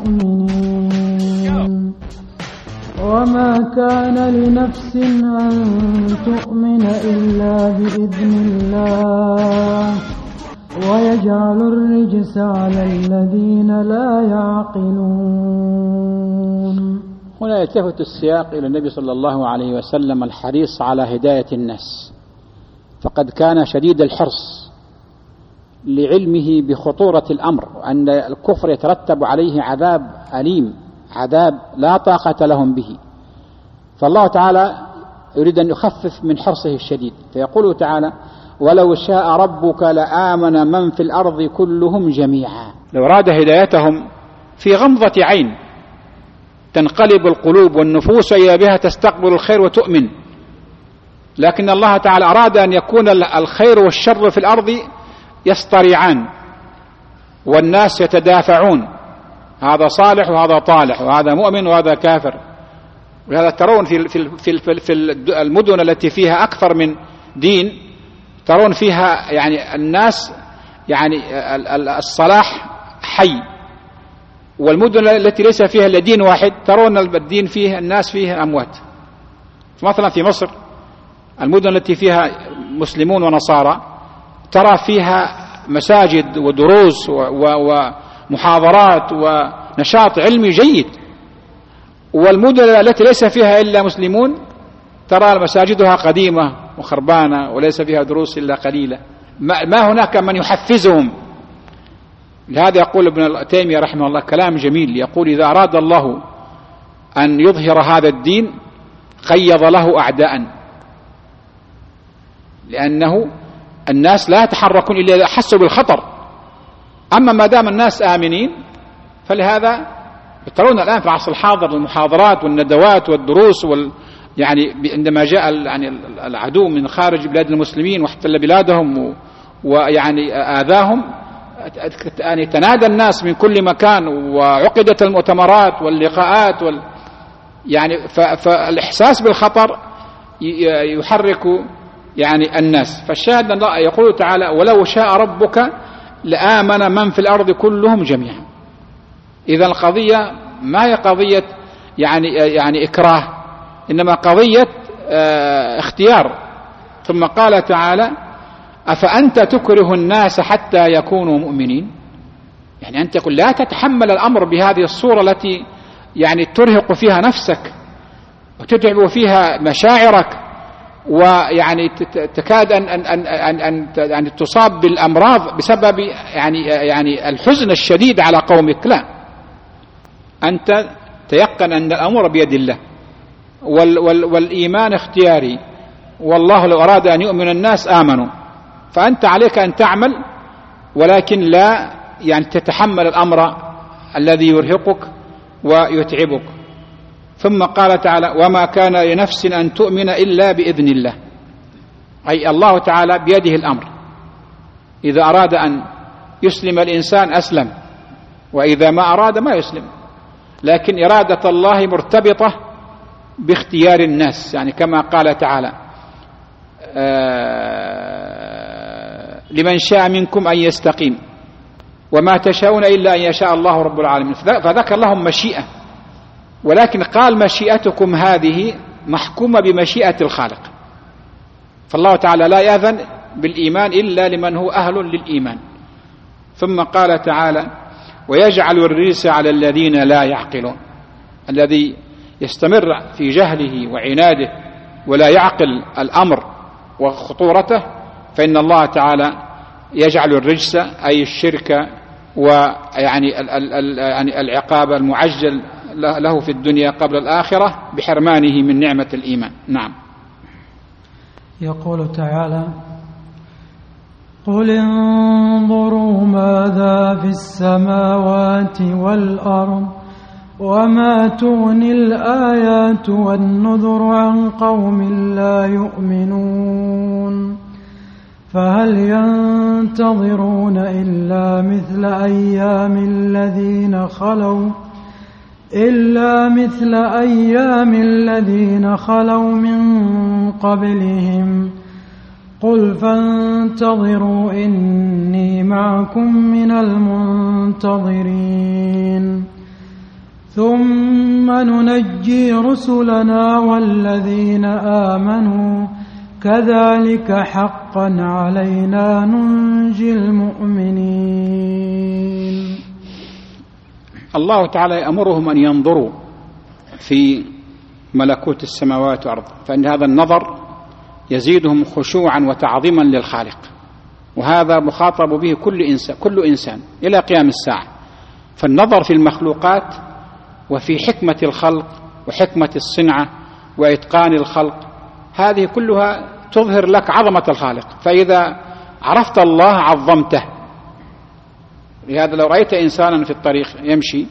مؤمنين وما كان لنفس أن تؤمن إلا بإذن الله ويجعل الرجس على الذين لا يعقلون.
هنا يلتفت السياق إلى النبي صلى الله عليه وسلم الحريص على هداية الناس، فقد كان شديد الحرص لعلمه بخطورة الأمر وأن الكفر يترتب عليه عذاب أليم، عذاب لا طاقة لهم به، فالله تعالى يريد أن يخفف من حرصه الشديد، فيقول تعالى: ولو شاء ربك لآمن من في الأرض كلهم جميعا. لو أراد هدايتهم في غمضة عين تنقلب القلوب والنفوس إلى بها تستقبل الخير وتؤمن، لكن الله تعالى أراد أن يكون الخير والشر في الأرض يصطرعان والناس يتدافعون، هذا صالح وهذا طالح وهذا مؤمن وهذا كافر. وهذا ترون في المدن التي فيها أكثر من دين، ترون فيها يعني الناس يعني الصلاح حي، والمدن التي ليس فيها إلا دين واحد ترون الدين فيه الناس فيه أموات. مثلا في مصر المدن التي فيها مسلمون ونصارى ترى فيها مساجد ودروس ومحاضرات ونشاط علمي جيد، والمدن التي ليس فيها إلا مسلمون ترى مساجدها قديمة وخربانة وليس فيها دروس إلا قليلة، ما هناك من يحفزهم. لهذا يقول ابن تيمية رحمه الله كلام جميل، يقول: إذا أراد الله أن يظهر هذا الدين قيض له أعداء، لأنه الناس لا يتحركون إلا إذا حسوا بالخطر، أما ما دام الناس آمنين فلهذا ترون الآن في العصر الحاضر المحاضرات والندوات والدروس يعني عندما جاء يعني العدو من خارج بلاد المسلمين واحتل بلادهم ويعني آذاهم، يعني تنادى الناس من كل مكان وعقدت المؤتمرات واللقاءات يعني فالإحساس بالخطر يحرك يعني الناس. فالشاهد أن الله يقول تعالى: ولو شاء ربك لآمن من في الأرض كلهم جميعا. إذا القضية ما هي قضية يعني إكراه، إنما قضية اختيار. ثم قال تعالى: أفأنت تكره الناس حتى يكونوا مؤمنين. يعني أنت تقول لا تتحمل الأمر بهذه الصورة التي يعني ترهق فيها نفسك وتتعب فيها مشاعرك، ويعني تكاد أن تصاب بالأمراض بسبب يعني الحزن الشديد على قومك. لا، أنت تيقن أن الأمر بيد الله والإيمان اختياري، والله لو أراد أن يؤمن الناس آمنوا، فأنت عليك أن تعمل ولكن لا يعني تتحمل الأمر الذي يرهقك ويتعبك. ثم قال تعالى: وما كان لنفس أن تؤمن إلا بإذن الله، أي الله تعالى بيده الأمر، إذا أراد أن يسلم الإنسان أسلم، وإذا ما أراد ما يسلم، لكن إرادة الله مرتبطة باختيار الناس، يعني كما قال تعالى: لمن شاء منكم أن يستقيم وما تشاءون إلا أن يشاء الله رب العالمين. فذكر لهم مشيئة، ولكن قال: مشيئتكم هذه محكومة بمشيئة الخالق، فالله تعالى لا يأذن بالإيمان إلا لمن هو أهل للإيمان. ثم قال تعالى: ويجعل الرجس على الذين لا يعقلون. الذي يستمر في جهله وعناده ولا يعقل الأمر وخطورته فإن الله تعالى يجعل الرجس أي الشرك ويعني العقاب المعجل له في الدنيا قبل الآخرة بحرمانه من نعمة الإيمان. نعم.
يقول تعالى: قل انظروا ماذا في السماوات والأرض وما تغني الآيات والنذر عن قوم لا يؤمنون فهل ينتظرون إلا مثل أيام الذين خلوا من قبلهم قل فانتظروا إني معكم من المنتظرين ثم ننجي رسلنا والذين آمنوا كذلك حقا علينا ننجي المؤمنين.
الله تعالى يأمرهم أن ينظروا في ملكوت السماوات والأرض، فإن هذا النظر يزيدهم خشوعا وتعظيما للخالق، وهذا مخاطب به كل إنسان إلى قيام الساعة. فالنظر في المخلوقات وفي حكمة الخلق وحكمة الصنعة وإتقان الخلق، هذه كلها تظهر لك عظمة الخالق، فإذا عرفت الله عظمته. لهذا لو رأيت إنسانا في الطريق يمشي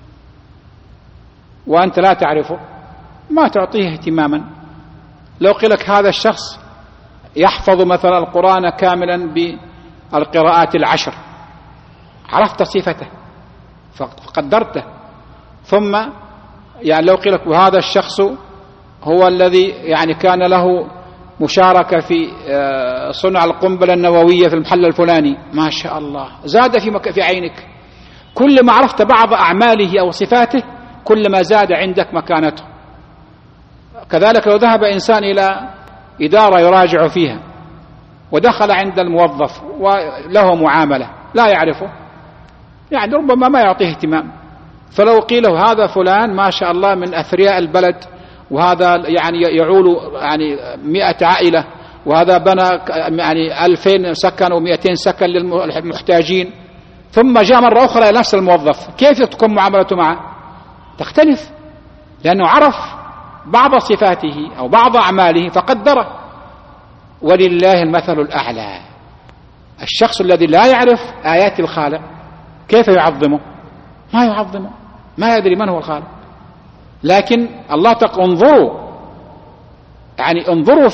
وأنت لا تعرفه ما تعطيه اهتماما. لو قيل لك هذا الشخص يحفظ مثلا القرآن كاملا بالقراءات 10، عرفت صفته فقدرته. ثم يعني لو قيل لك وهذا الشخص هو الذي يعني كان له مشاركة في صنع القنبلة النووية في المحل الفلاني، ما شاء الله زاد في عينك. كل ما عرفت بعض أعماله أو صفاته كل ما زاد عندك مكانته. كذلك لو ذهب إنسان إلى إدارة يراجع فيها ودخل عند الموظف وله معاملة لا يعرفه، يعني ربما ما يعطيه اهتمام. فلو قيل له هذا فلان ما شاء الله من أثرياء البلد، وهذا يعني يعول يعني 100 عائلة، وهذا بنى يعني 2000 سكن و200 سكن للمحتاجين، ثم جاء مرة أخرى إلى نفس الموظف، كيف تكون معاملته معه؟ تختلف، لأنه عرف بعض صفاته أو بعض أعماله فقدره. ولله المثل الأعلى. الشخص الذي لا يعرف آيات الخالق كيف يعظمه؟ ما يعظمه، ما يدري من هو الخالق. لكن الله تقول انظروا، يعني انظروا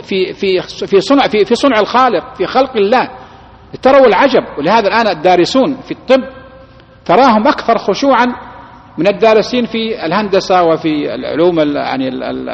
في صنع الخالق، في خلق الله، تروا العجب. ولهذا الآن الدارسون في الطب تراهم أكثر خشوعا من الدارسين في الهندسة وفي العلوم يعني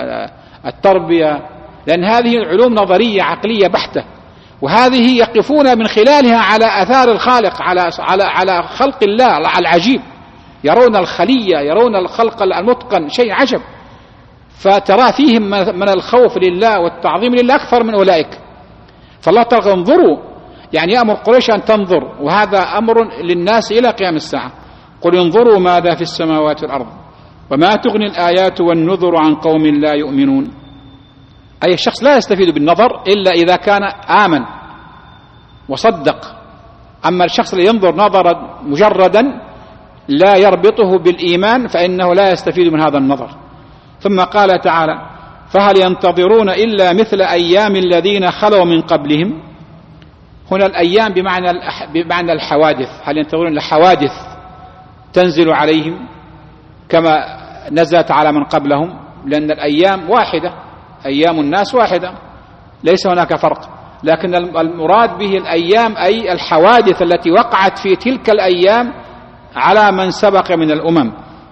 التربية، لأن هذه علوم نظرية عقلية بحتة، وهذه يقفون من خلالها على آثار الخالق، على خلق الله العجيب، يرون الخلية، يرون الخلق المتقن، شيء عجب. فترى فيهم من الخوف لله والتعظيم لله أكثر من أولئك. فالله تعالى انظروا، يعني يأمر قريش أن تنظر، وهذا أمر للناس إلى قيام الساعة. قل انظروا ماذا في السماوات والأرض وما تغني الآيات والنذر عن قوم لا يؤمنون. أي الشخص لا يستفيد بالنظر إلا إذا كان آمن وصدق. أما الشخص اللي ينظر نظرا مجردا لا يربطه بالإيمان فإنه لا يستفيد من هذا النظر. ثم قال تعالى: فهل ينتظرون إلا مثل أيام الذين خلوا من قبلهم. هنا الأيام بمعنى الحوادث. هل ينتظرون لحوادث تنزل عليهم كما نزلت على من قبلهم؟ لأن الأيام واحدة، أيام الناس واحدة، ليس هناك فرق. لكن المراد به الأيام أي الحوادث التي وقعت في تلك الأيام على من سبق من الأمم.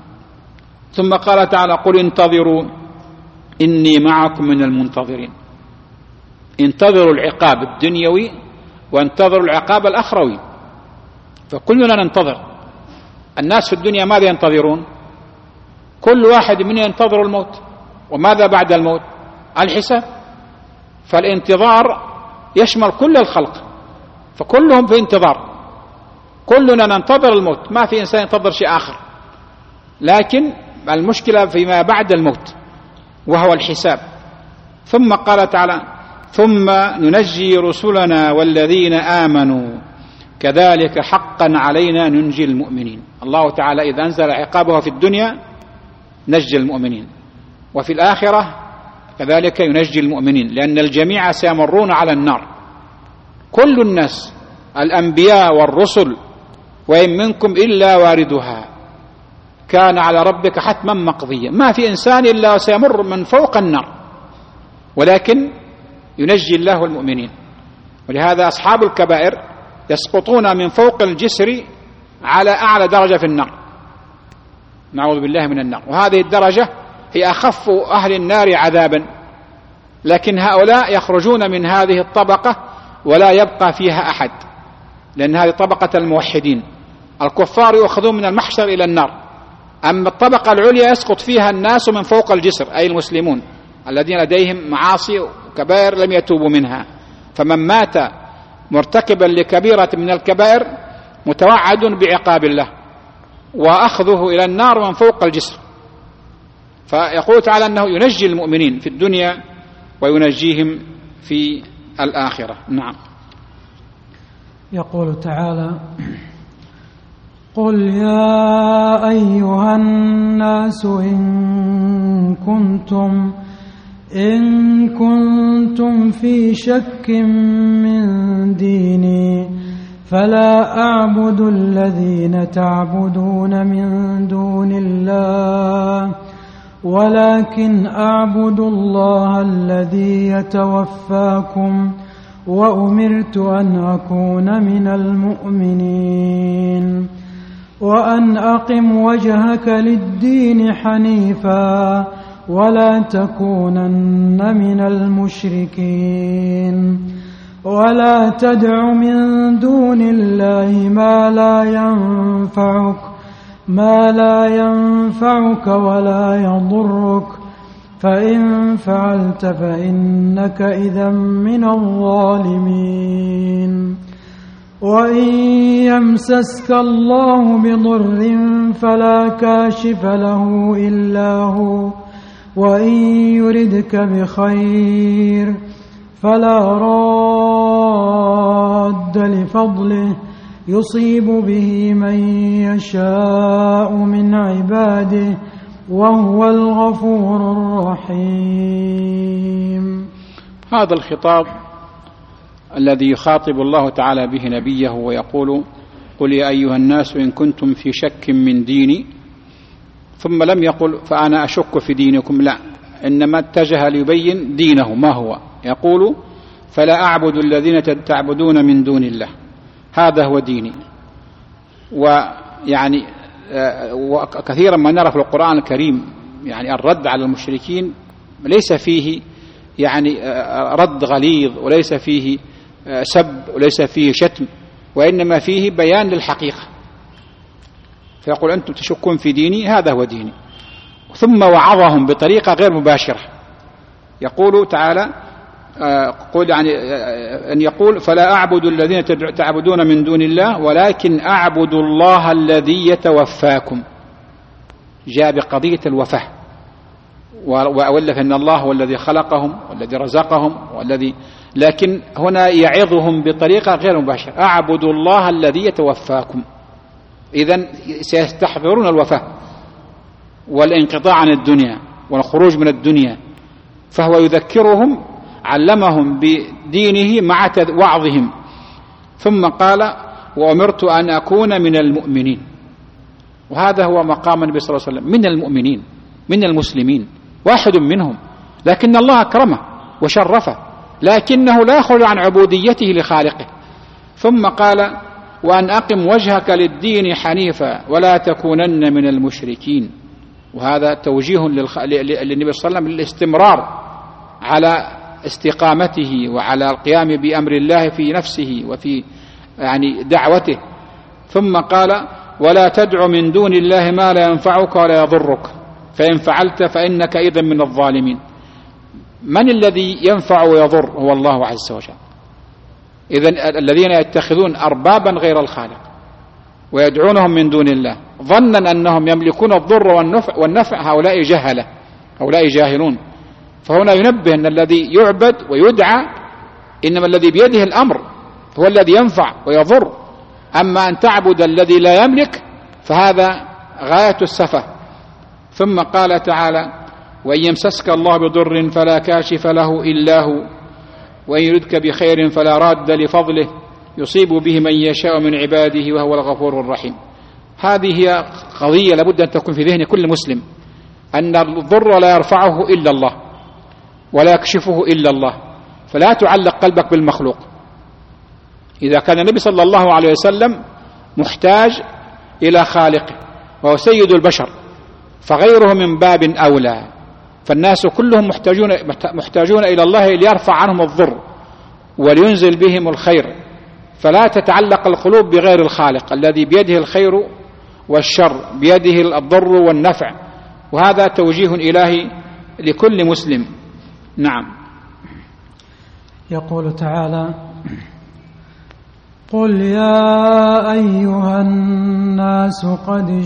ثم قال تعالى: قل انتظروا إني معكم من المنتظرين. انتظروا العقاب الدنيوي وانتظروا العقاب الأخروي، فكلنا ننتظر. الناس في الدنيا ماذا ينتظرون؟ كل واحد منا ينتظر الموت، وماذا بعد الموت؟ الحساب. فالانتظار يشمل كل الخلق، فكلهم في انتظار، كلنا ننتظر الموت، ما في إنسان ينتظر شيء آخر. لكن المشكلة فيما بعد الموت وهو الحساب. ثم قال تعالى: ثم ننجي رسلنا والذين آمنوا كذلك حقا علينا ننجي المؤمنين. الله تعالى إذا أنزل عقابه في الدنيا نجي المؤمنين، وفي الآخرة كذلك ينجي المؤمنين، لأن الجميع سيمرون على النار، كل الناس، الأنبياء والرسل، وإن منكم إلا واردها كان على ربك حتما مقضيا. ما في إنسان إلا سيمر من فوق النار، ولكن ينجي الله المؤمنين. ولهذا أصحاب الكبائر يسقطون من فوق الجسر على أعلى درجة في النار، نعوذ بالله من النار، وهذه الدرجة هي أخف أهل النار عذابا، لكن هؤلاء يخرجون من هذه الطبقة ولا يبقى فيها أحد، لأن هذه طبقة الموحدين. الكفار يؤخذون من المحشر إلى النار، أما الطبقة العليا يسقط فيها الناس من فوق الجسر، أي المسلمون الذين لديهم معاصي وكبائر لم يتوبوا منها. فمن مات مرتكبا لكبيرة من الكبائر متوعد بعقاب الله وأخذه إلى النار من فوق الجسر. فيقول تعالى أنه ينجي المؤمنين في الدنيا وينجيهم في الآخرة. نعم.
يقول تعالى: قل يا أيها الناس إن كنتم في شك من ديني فلا أعبد الذين تعبدون من دون الله ولكن أعبد الله الذي يتوفاكم وأمرت أن أكون من المؤمنين وأن أقم وجهك للدين حنيفا ولا تكونن من المشركين ولا تدع من دون الله ما لا ينفعك ولا يضرك فإن فعلت فإنك إذا من الظالمين. وإن يمسسك الله بضر فلا كاشف له إلا هو وإن يردك بخير فلا راد لفضله يصيب به من يشاء من عباده وهو الغفور الرحيم.
هذا الخطاب الذي يخاطب الله تعالى به نبيه ويقول: قل يا أيها الناس إن كنتم في شك من ديني، ثم لم يقل فأنا أشك في دينكم، لا، إنما اتجه ليبين دينه ما هو. يقول: فلا أعبد الذين تعبدون من دون الله، هذا هو ديني. ويعني وكثيرا ما نرى في القرآن الكريم يعني الرد على المشركين ليس فيه يعني رد غليظ، وليس فيه سب، وليس فيه شتم، وإنما فيه بيان للحقيقة. فيقول: أنتم تشكون في ديني، هذا هو ديني. ثم وعظهم بطريقة غير مباشرة. يقول تعالى: قل يعني أن يقول: فلا أعبد الذين تعبدون من دون الله ولكن أعبد الله الذي يتوفاكم. جاء بقضية الوفاة، وأولف أن الله هو الذي خلقهم والذي رزقهم لكن هنا يعظهم بطريقة غير مباشرة: أعبد الله الذي يتوفاكم. إذن سيستحضرون الوفاة والانقطاع عن الدنيا والخروج من الدنيا، فهو يذكرهم، علمهم بدينه مع وعظهم. ثم قال: وأمرت أن أكون من المؤمنين. وهذا هو مقام النبي صلى الله عليه وسلم، من المؤمنين، من المسلمين، واحد منهم، لكن الله أكرمه وشرفه، لكنه لا يخرج عن عبوديته لخالقه. ثم قال: وأن أقم وجهك للدين حنيفا ولا تكونن من المشركين. وهذا توجيه للنبي صلى الله عليه وسلم للاستمرار على استقامته وعلى القيام بأمر الله في نفسه وفي يعني دعوته. ثم قال: ولا تدع من دون الله ما لا ينفعك ولا يضرك فإن فعلت فإنك إذا من الظالمين. من الذي ينفع ويضر؟ هو الله عز وجل. إذن الذين يتخذون أربابا غير الخالق ويدعونهم من دون الله ظنا أنهم يملكون الضر والنفع، هؤلاء جهلة، هؤلاء جاهلون. فهنا ينبه أن الذي يعبد ويدعى إنما الذي بيده الأمر هو الذي ينفع ويضر. أما أن تعبد الذي لا يملك فهذا غاية السفة. ثم قال تعالى: وإن يمسسك الله بضر فلا كاشف له إلا هو وإن يردك بخير فلا راد لفضله يصيب به من يشاء من عباده وهو الغفور الرحيم. هذه هي قضية لابد أن تكون في ذهن كل مسلم، أن الضر لا يرفعه إلا الله ولا يكشفه إلا الله، فلا تعلق قلبك بالمخلوق. إذا كان النبي صلى الله عليه وسلم محتاج إلى خالقه وهو سيد البشر، فغيره من باب أولى. فالناس كلهم محتاجون إلى الله ليرفع عنهم الضر ولينزل بهم الخير، فلا تتعلق القلوب بغير الخالق الذي بيده الخير والشر، بيده الضر والنفع. وهذا توجيه إلهي لكل مسلم. نعم.
يقول تعالى: قل يا أيها الناس قد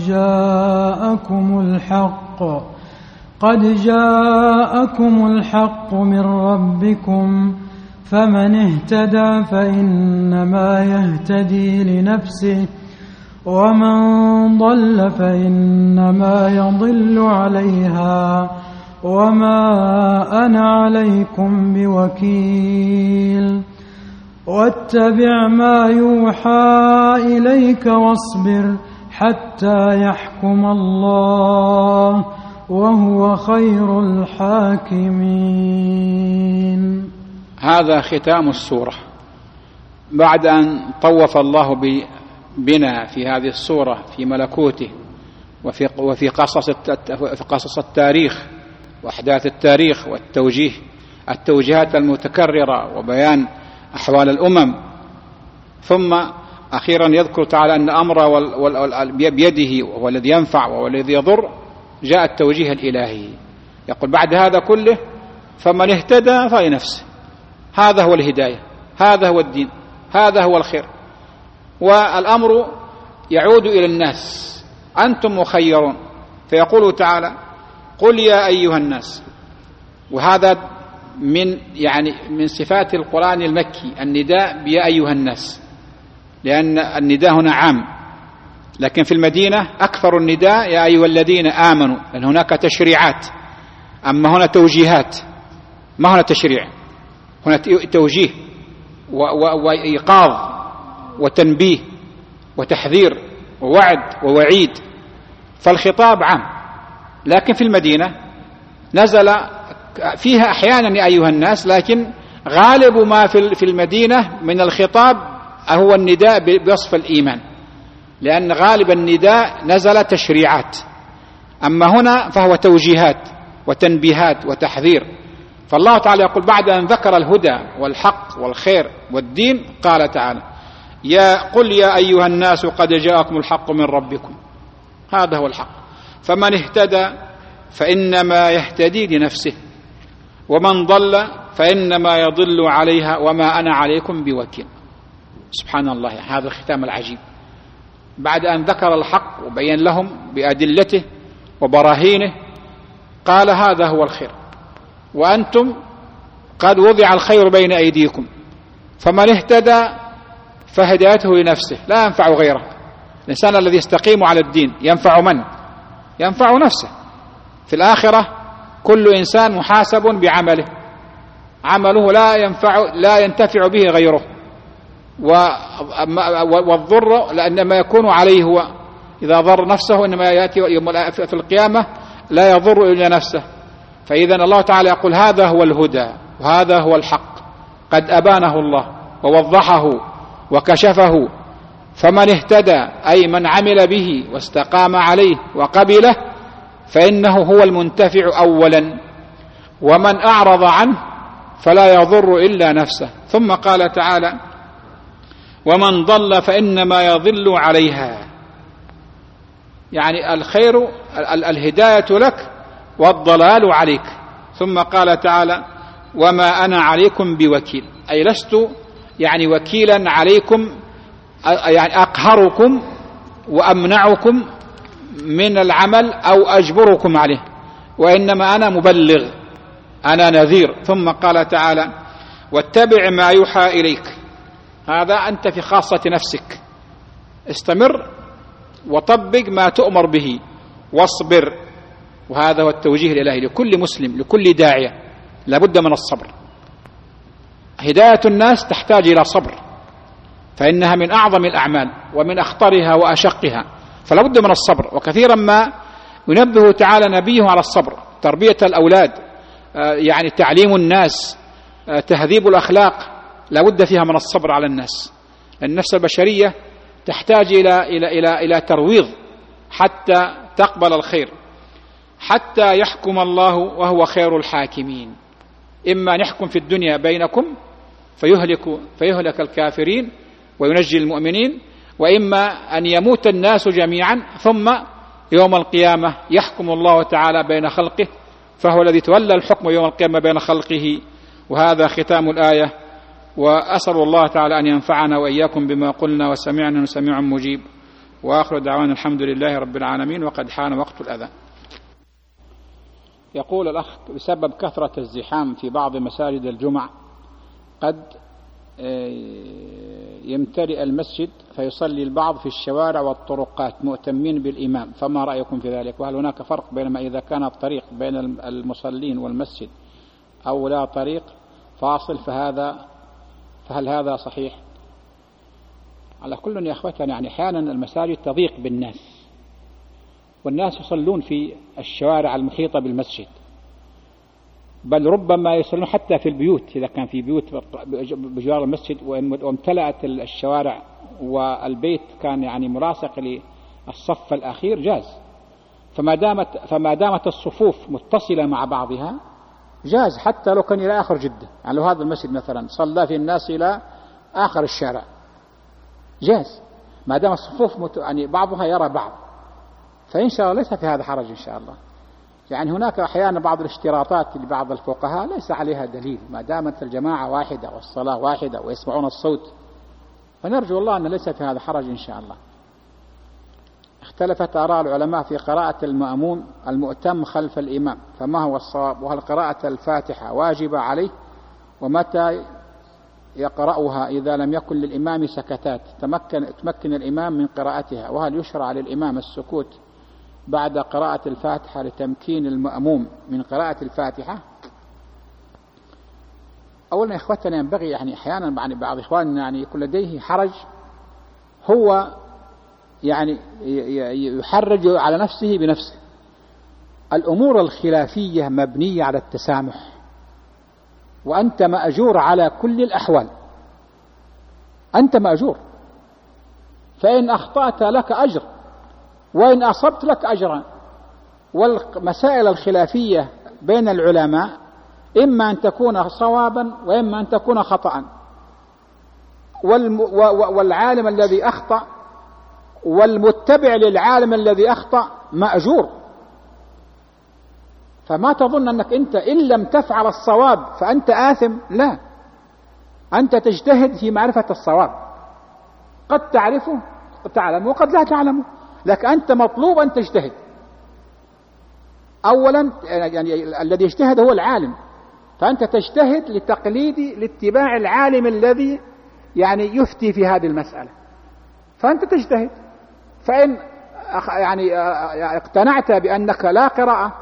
جاءكم الحق من ربكم، فمن اهتدى فإنما يهتدي لنفسه، ومن ضل فإنما يضل عليها، وما أنا عليكم بوكيل. واتبع ما يوحى إليك واصبر حتى يحكم الله وهو خير الحاكمين.
هذا ختام السورة. بعد أن طوف الله بنا في هذه السورة في ملكوته وفي قصص التاريخ وأحداث التاريخ التوجيهات المتكررة وبيان أحوال الأمم، ثم أخيرا يذكر تعالى أن أمره بيده وهو الذي ينفع وهو الذي يضر، جاء التوجيه الإلهي. يقول بعد هذا كله: فمن اهتدى فلنفسه. هذا هو الهداية، هذا هو الدين، هذا هو الخير. والأمر يعود إلى الناس، أنتم مخيرون. فيقول تعالى: قل يا أيها الناس. وهذا من صفات القرآن المكي النداء بيا أيها الناس، لأن النداء هنا عام، لكن في المدينة أكثر النداء يا أيها الذين آمنوا، لأن هناك تشريعات، أما هنا توجيهات، ما هنا تشريع، هنا توجيه وإيقاظ وتنبيه وتحذير ووعد ووعيد، فالخطاب عام. لكن في المدينة نزل فيها أحيانا يا أيها الناس، لكن غالب ما في المدينة من الخطاب هو النداء بوصف الإيمان، لأن غالب النداء نزل تشريعات، أما هنا فهو توجيهات وتنبيهات وتحذير. فالله تعالى يقول بعد أن ذكر الهدى والحق والخير والدين، قال تعالى: قل يا أيها الناس قد جاءكم الحق من ربكم. هذا هو الحق. فمن اهتدى فإنما يهتدي لنفسه، ومن ضل فإنما يضل عليها، وما أنا عليكم بوكيل. سبحان الله، هذا الختام العجيب. بعد أن ذكر الحق وبين لهم بأدلته وبراهينه، قال: هذا هو الخير، وأنتم قد وضع الخير بين أيديكم، فمن اهتدى فهدايته لنفسه لا ينفع غيره. الإنسان الذي يستقيم على الدين ينفع من؟ ينفع نفسه. في الآخرة كل إنسان محاسب بعمله، عمله لا ينتفع به غيره، والضر لأنما يكون عليه هو. إذا ضر نفسه إنما يأتي في القيامة لا يضر إلا نفسه. فإذا الله تعالى يقول: هذا هو الهدى وهذا هو الحق، قد أبانه الله ووضحه وكشفه. فمن اهتدى أي من عمل به واستقام عليه وقبله فإنه هو المنتفع أولا، ومن أعرض عنه فلا يضر إلا نفسه. ثم قال تعالى: ومن ضل فإنما يضل عليها، يعني الخير الهداية لك والضلال عليك. ثم قال تعالى: وما أنا عليكم بوكيل، أي لست وكيلا عليكم، أقهركم وأمنعكم من العمل أو أجبركم عليه، وإنما أنا مبلغ، أنا نذير. ثم قال تعالى: واتبع ما يوحى إليك. هذا أنت في خاصة نفسك، استمر وطبق ما تؤمر به، واصبر وهذا هو التوجيه الإلهي لكل مسلم، لكل داعية، لابد من الصبر. هداية الناس تحتاج إلى صبر، فإنها من أعظم الأعمال ومن أخطرها وأشقها، فلا بد من الصبر. وكثيرا ما ينبه تعالى نبيه على الصبر، تربية الأولاد، يعني تعليم الناس، تهذيب الأخلاق، لا بد فيها من الصبر على الناس. النفس البشرية تحتاج إلى ترويض حتى تقبل الخير، حتى يحكم الله وهو خير الحاكمين. إما أن يحكم في الدنيا بينكم فيهلك الكافرين وينجي المؤمنين، وإما أن يموت الناس جميعا ثم يوم القيامة يحكم الله تعالى بين خلقه، فهو الذي تولى الحكم يوم القيامة بين خلقه. وهذا ختام الآية، وأسأل الله تعالى أن ينفعنا وإياكم بما قلنا وسمعنا سميع مجيب. وآخر دعوانا الحمد لله رب العالمين، وقد حان وقت الأذان. يقول الأخ: بسبب كثرة الزحام في بعض مساجد الجمع قد يمتلئ المسجد فيصلي البعض في الشوارع والطرقات مؤتمين بالإمام، فما رأيكم في ذلك؟ وهل هناك فرق بينما إذا كان الطريق بين المصلين والمسجد أو لا طريق فاصل فهل هذا صحيح؟ على كل يا أخوتنا، يعني أحيانا المساجد تضيق بالناس، والناس يصلون في الشوارع المحيطة بالمسجد، بل ربما يصلون حتى في البيوت إذا كان في بيوت بجوار المسجد وامتلأت الشوارع والبيت كان يعني ملاصق للصف الأخير جاز. فما دامت الصفوف متصلة مع بعضها جاز، حتى لو كان إلى آخر جدة. يعني لو هذا المسجد مثلا صلى في الناس إلى آخر الشارع جاز، ما دام الصفوف يعني بعضها يرى بعض، فإن شاء الله ليس في هذا حرج إن شاء الله. يعني هناك أحيانا بعض الاشتراطات لبعض الفقهاء ليس عليها دليل، ما دامت الجماعة واحدة والصلاة واحدة ويسمعون الصوت، فنرجو الله أن ليس في هذا حرج إن شاء الله. اختلفت آراء العلماء في قراءة المؤتم خلف الإمام، فما هو الصواب؟ وهل قراءة الفاتحة واجبة عليه؟ ومتى يقرأها إذا لم يكن للإمام سكتات تمكن الإمام من قراءتها؟ وهل يشرع للإمام السكوت بعد قراءة الفاتحة لتمكين المأموم من قراءة الفاتحة؟ أولا يا إخوتنا ينبغي يعني أحيانا بعض إخواننا يعني يكون لديه حرج، هو يعني يحرج على نفسه بنفسه. الأمور الخلافية مبنية على التسامح، وأنت مأجور على كل الأحوال، أنت مأجور، فإن أخطأت لك أجر وإن أصبت لك أجرا. والمسائل الخلافية بين العلماء إما أن تكون صوابا وإما أن تكون خطأ، والعالم الذي أخطأ والمتبع للعالم الذي أخطأ مأجور. فما تظن أنك أنت إن لم تفعل الصواب فأنت آثم، لا، أنت تجتهد في معرفة الصواب، قد تعرفه تعلم وقد لا تعلمه، لكن أنت مطلوب أن تجتهد. أولا يعني الذي يجتهد هو العالم، فأنت تجتهد لاتباع العالم الذي يعني يفتي في هذه المسألة، فأنت تجتهد. فإن يعني اقتنعت بأنك لا قراءة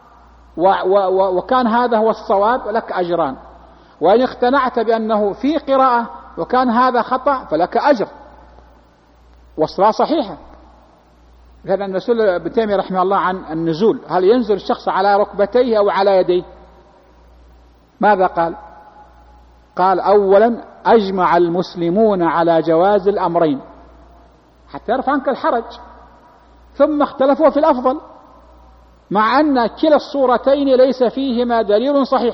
وكان هذا هو الصواب لك أجران، وإن اقتنعت بأنه في قراءة وكان هذا خطأ فلك أجر، والصلاة صحيحة. لأن المسؤول ابن تيمية رحمه الله عن النزول، هل ينزل الشخص على ركبتيه أو على يديه؟ ماذا قال؟ قال أولا أجمع المسلمون على جواز الأمرين حتى يرفع عنك الحرج، ثم اختلفوا في الأفضل، مع أن كلا الصورتين ليس فيهما دليل صحيح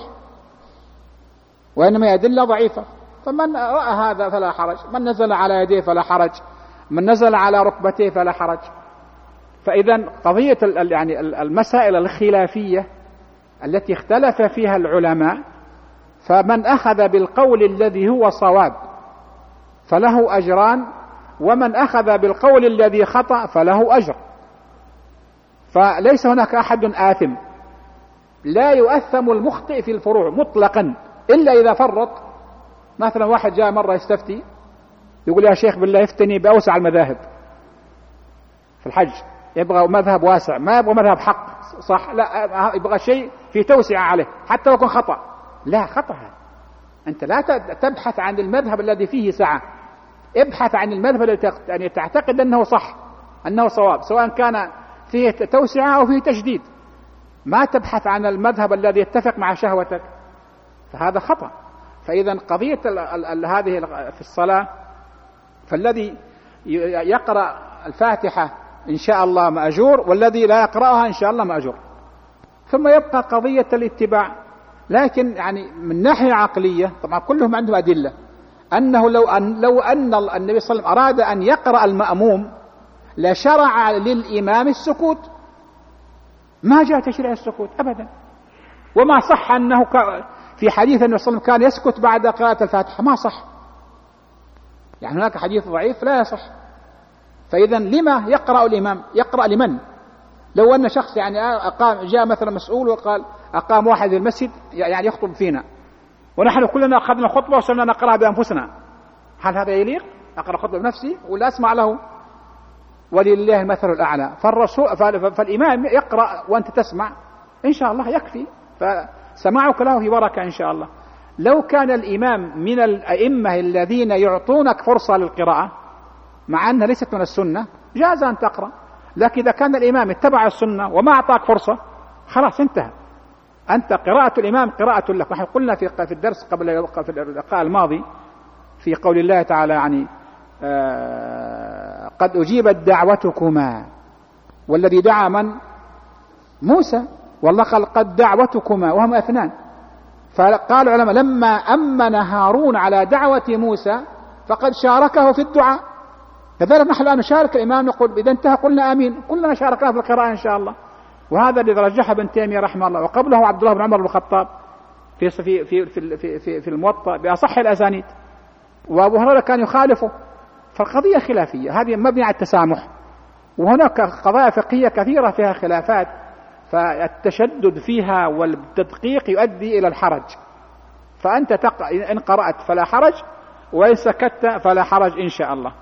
وإنما أدلة ضعيفة. فمن رأى هذا فلا حرج، من نزل على يديه فلا حرج، من نزل على ركبتيه فلا حرج. فإذا قضية يعني المسائل الخلافية التي اختلف فيها العلماء، فمن أخذ بالقول الذي هو صواب فله أجران، ومن أخذ بالقول الذي خطأ فله أجر. فليس هناك أحد آثم، لا يؤثم المخطئ في الفروع مطلقا إلا إذا فرط. مثلا واحد جاء مرة يستفتي يقول يا شيخ بالله افتني بأوسع المذاهب في الحج، يبغى مذهب واسع، ما يبغى مذهب حق صح، لا يبغى شيء في توسعة عليه حتى لو كان خطأ. لا، خطأ. أنت لا تبحث عن المذهب الذي فيه سعة، ابحث عن المذهب الذي تعتقد أنه صح، أنه صواب، سواء كان فيه توسعة أو فيه تشديد. ما تبحث عن المذهب الذي يتفق مع شهوتك، فهذا خطأ. فإذا قضية هذه في الصلاة، فالذي يقرأ الفاتحة إن شاء الله مأجور، والذي لا يقرأها إن شاء الله مأجور. ثم يبقى قضية الاتباع، لكن يعني من ناحية عقلية طبعا كلهم عندهم أدلة أنه لو أن النبي صلى الله عليه وسلم أراد أن يقرأ المأموم لشرع للإمام السكوت، ما جاء تشريع السكوت أبدا. وما صح أنه في حديث النبي صلى الله عليه وسلم كان يسكت بعد قراءة الفاتحة، ما صح، يعني هناك حديث ضعيف لا يصح. فإذا لما يقرأ الإمام؟ يقرأ لمن؟ لو أن شخص يعني جاء مثلا مسؤول وقال أقام واحد في المسجد يعني يخطب فينا، ونحن كلنا أخذنا خطبة وصرنا نقرأها بأنفسنا، هل هذا يليق؟ أقرأ خطبة بنفسي ولا أسمع له؟ ولله المثل الأعلى. فالإمام يقرأ وأنت تسمع إن شاء الله يكفي، فسماعك له في بركة إن شاء الله. لو كان الإمام من الأئمة الذين يعطونك فرصة للقراءة مع أنها ليست من السنة، جاز أن تقرأ. لكن إذا كان الإمام اتبع السنة وما أعطاك فرصة، خلاص انتهى، أنت قراءة الإمام قراءة لك. نحن قلنا في الدرس قبل في اللقاء الماضي في قول الله تعالى يعني قد أجيبت دعوتكما، والذي دعا من؟ موسى، والله قال قد دعوتكما وهم اثنان. فقال العلماء لما أمن هارون على دعوة موسى فقد شاركه في الدعاء. كذلك نحن الآن نشارك الإمام، نقول إذا انتهى قلنا آمين، كلنا شاركنا في القراءة إن شاء الله. وهذا الذي رجحه ابن تيمية رحمه الله، وقبله عبد الله بن عمر بن الخطاب في في في في في, في الموطأ بأصح الأسانيد، وأبو هريرة كان يخالفه. فالقضية خلافية، هذه مبنية على التسامح، وهناك قضايا فقهية كثيرة فيها خلافات، فالتشدد فيها والتدقيق يؤدي إلى الحرج. فأنت إن قرأت فلا حرج، وإن سكت فلا حرج إن شاء الله.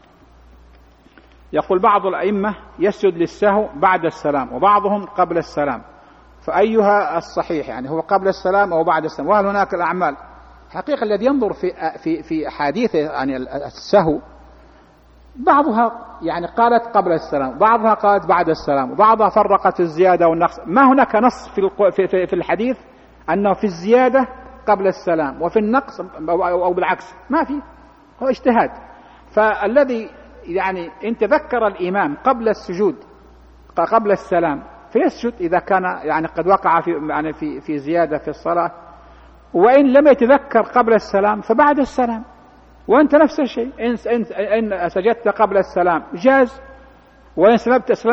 يقول بعض الأئمة يسجد للسهو بعد السلام، وبعضهم قبل السلام، فأيها الصحيح؟ يعني هو قبل السلام أو بعد السلام؟ وهل هناك الأعمال؟ حقيقة الذي ينظر في حديث يعني السهو، بعضها يعني قالت قبل السلام، بعضها قالت بعد السلام، وبعضها فرقت الزيادة والنقص. ما هناك نص في الحديث أنه في الزيادة قبل السلام وفي النقص أو بالعكس، ما في، هو اجتهاد. فالذي يعني إن تذكر الإمام قبل السجود قبل السلام فيسجد إذا كان يعني قد وقع في زيادة في الصلاة، وإن لم يتذكر قبل السلام فبعد السلام. وأنت نفس الشيء، إن سجدت قبل السلام جاز، وإن سجدت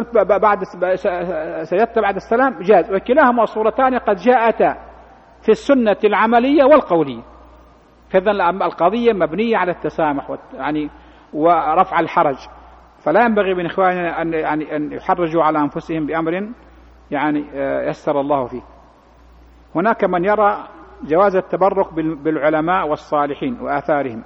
بعد السلام جاز، وكلاهما صورتان قد جاءتا في السنة العملية والقولية. فإذا القضية مبنية على التسامح يعني ورفع الحرج، فلا ينبغي من إخواننا أن يحرجوا على أنفسهم بأمر يعني يسر الله فيه. هناك من يرى جواز التبرك بالعلماء والصالحين وآثارهم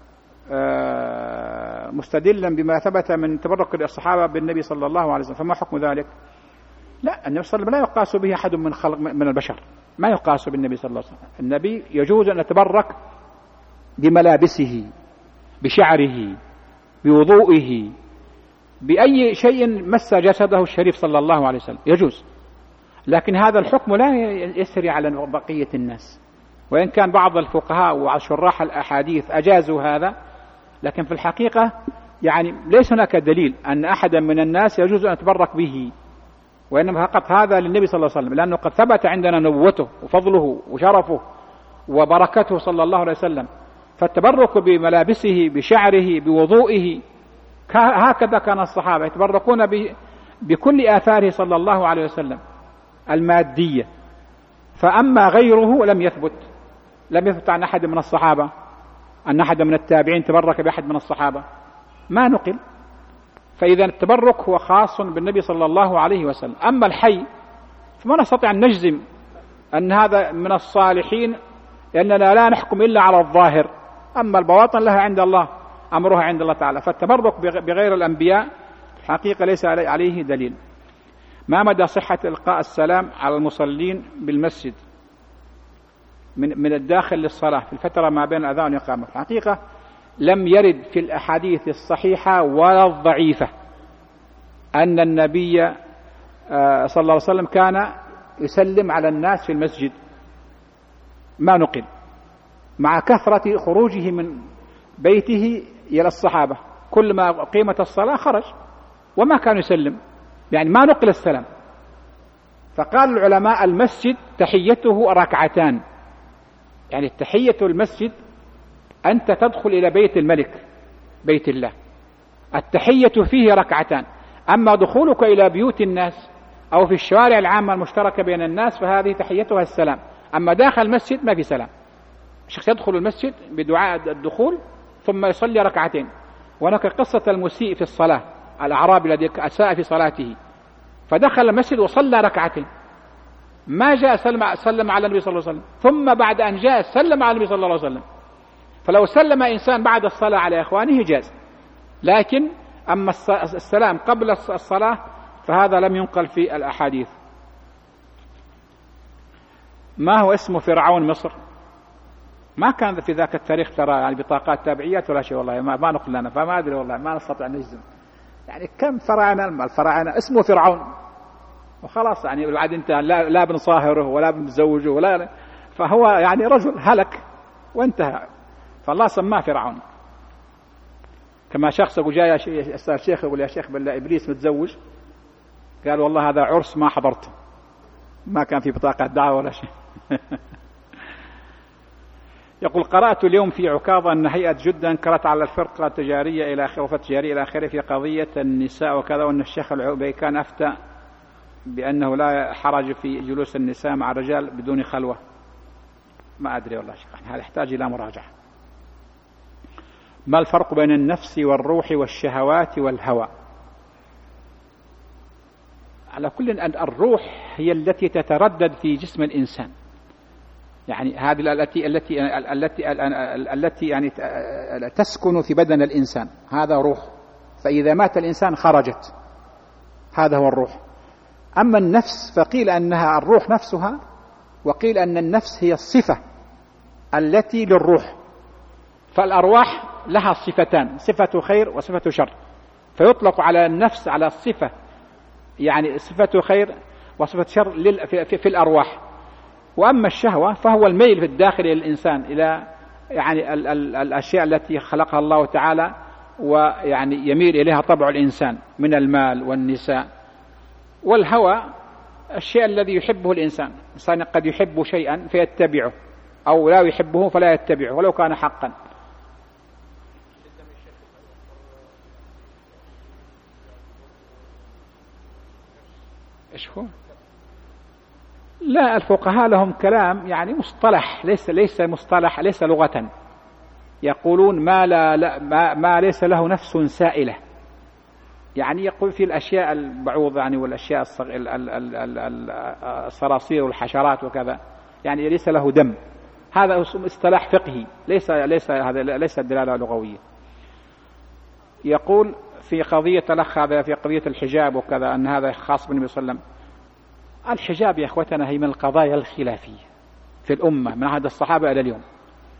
مستدلا بما ثبت من تبرك الصحابة بالنبي صلى الله عليه وسلم، فما حكم ذلك؟ لا، النبي صلى الله عليه وسلم لا يقاس به أحد من البشر، ما يقاس بالنبي صلى الله عليه وسلم. النبي يجوز أن يتبرك بملابسه، بشعره، بوضوئه، بأي شيء مس جسده الشريف صلى الله عليه وسلم، يجوز. لكن هذا الحكم لا يسري على بقية الناس، وإن كان بعض الفقهاء وشراح الأحاديث أجازوا هذا، لكن في الحقيقة يعني ليس هناك دليل أن أحدا من الناس يجوز أن يتبرك به، وإنما فقط هذا للنبي صلى الله عليه وسلم، لأنه قد ثبت عندنا نبوته وفضله وشرفه وبركته صلى الله عليه وسلم. فالتبرك بملابسه، بشعره، بوضوئه، هكذا كان الصحابة يتبركون بكل آثاره صلى الله عليه وسلم المادية. فأما غيره لم يثبت عن أحد من الصحابة أن أحد من التابعين تبرك بأحد من الصحابة، ما نقل. فإذا التبرك هو خاص بالنبي صلى الله عليه وسلم. أما الحي فما نستطيع أن نجزم أن هذا من الصالحين، لأننا لا نحكم إلا على الظاهر، أما البواطن لها عند الله، أمرها عند الله تعالى. فالتبرك بغير الأنبياء الحقيقة ليس عليه دليل. ما مدى صحة إلقاء السلام على المصلين بالمسجد من الداخل للصلاة في الفترة ما بين الأذان والإقامة؟ في الحقيقة لم يرد في الأحاديث الصحيحة ولا الضعيفة أن النبي صلى الله عليه وسلم كان يسلم على الناس في المسجد، ما نقل، مع كثرة خروجه من بيته إلى الصحابة، كل ما قيمت الصلاة خرج وما كان يسلم، يعني ما نقل السلام. فقال العلماء المسجد تحيته ركعتان، يعني التحية المسجد أنت تدخل إلى بيت الملك بيت الله، التحية فيه ركعتان. أما دخولك إلى بيوت الناس أو في الشوارع العامة المشتركة بين الناس فهذه تحيتها السلام. أما داخل المسجد ما في سلام، الشخص يدخل المسجد بدعاء الدخول ثم يصلي ركعتين. وهناك قصة المسيء في الصلاة، الأعرابي الذي أساء في صلاته فدخل المسجد وصلى ركعتين، ما جاء سلم على النبي صلى الله عليه وسلم، ثم بعد أن جاء سلم على النبي صلى الله عليه وسلم. فلو سلم إنسان بعد الصلاة على إخوانه جاز، لكن أما السلام قبل الصلاة فهذا لم ينقل في الأحاديث. ما هو اسم فرعون مصر؟ ما كان في ذاك التاريخ ترى يعني بطاقات تابعيات ولا شيء، والله ما نقل لنا، فما أدري والله، ما نستطيع نجزم. يعني كم الفراعنة اسمه فرعون وخلاص، يعني بعد انت لا بنصاهره ولا بنزوجه ولا، فهو يعني رجل هلك وانتهى، فالله سماه فرعون. كما شخص يقول جاء الشيخ يقول يا شيخ بالله إبليس متزوج، قال والله هذا عرس ما حضرته، ما كان في بطاقة دعوة ولا شيء. يقول قرأت اليوم في عكاظة أن هيئة جدة انكرت على الفرقة التجارية إلى آخره التجارية إلى آخره في قضية النساء وكذا، وأن الشيخ العوبي كان أفتى بأنه لا حرج في جلوس النساء مع الرجال بدون خلوة. ما أدري والله شيخ، هذا يحتاج إلى مراجعة. ما الفرق بين النفس والروح والشهوات والهوى؟ على كل أن الروح هي التي تتردد في جسم الإنسان، يعني هذه التي يعني تسكن في بدن الإنسان، هذا روح. فإذا مات الإنسان خرجت، هذا هو الروح. أما النفس فقيل أنها الروح نفسها، وقيل أن النفس هي الصفة التي للروح. فالأرواح لها صفتان، صفة خير وصفة شر، فيطلق على النفس على الصفة يعني صفة خير وصفة شر في الأرواح. وأما الشهوة فهو الميل في الداخل للإنسان إلى يعني الأشياء التي خلقها الله تعالى ويعني يميل إليها طبع الإنسان من المال والنساء. والهوى الشيء الذي يحبه الإنسان، الإنسان قد يحب شيئا فيتبعه أو لا يحبه فلا يتبعه ولو كان حقا. إيش هو؟ لا، الفقهاء لهم كلام يعني مصطلح، ليس مصطلح، ليس لغة. يقولون ما ليس له نفس سائلة، يعني يقول في الأشياء البعوض يعني والأشياء الصراصير والحشرات وكذا، يعني ليس له دم. هذا اصطلاح فقهي، ليس دلالة لغوية. يقول في قضية الأخ هذا في قضية الحجاب وكذا أن هذا خاص بالنبي صلى الله عليه وسلم. الحجاب يا أخوتنا هي من القضايا الخلافية في الأمة من عهد الصحابة إلى اليوم،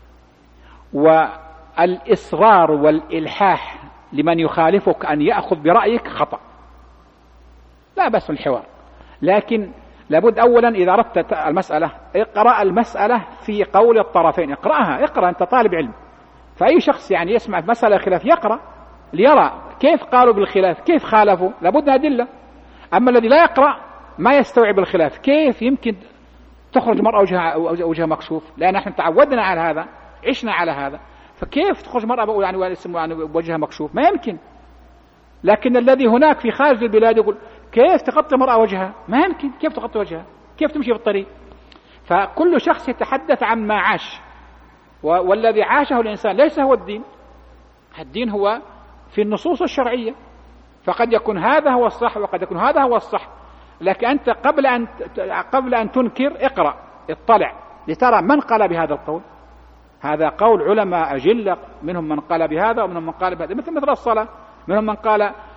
والإصرار والإلحاح لمن يخالفك أن يأخذ برأيك خطأ، لا بس الحوار، لكن لابد أولا إذا أردت المسألة اقرأ المسألة في قول الطرفين، اقرأ أنت طالب علم. فأي شخص يعني يسمع مسألة خلاف يقرأ ليرى كيف قالوا بالخلاف، كيف خالفوا، لابد أدلة. أما الذي لا يقرأ ما يستوعب الخلاف، كيف يمكن تخرج مرأة وجهها مكشوف، لأن نحن تعودنا على هذا، عشنا على هذا، فكيف تخرج مرأة يعني وجهها مكشوف؟ ما يمكن. لكن الذي هناك في خارج البلاد يقول كيف تغطي مرأة وجهها؟ ما يمكن. كيف تغطي وجهها؟ كيف تمشي في الطريق؟ فكل شخص يتحدث عن ما عاش، والذي عاشه الإنسان ليس هو الدين. الدين هو في النصوص الشرعية، فقد يكون هذا هو الصح وقد يكون هذا هو الصح. لكن أنت قبل أن تنكر اقرأ، اطلع لترى من قال بهذا القول. هذا قول علماء أجلة، منهم من قال بهذا ومنهم من قال بهذا، مثل الصلاة، منهم من قال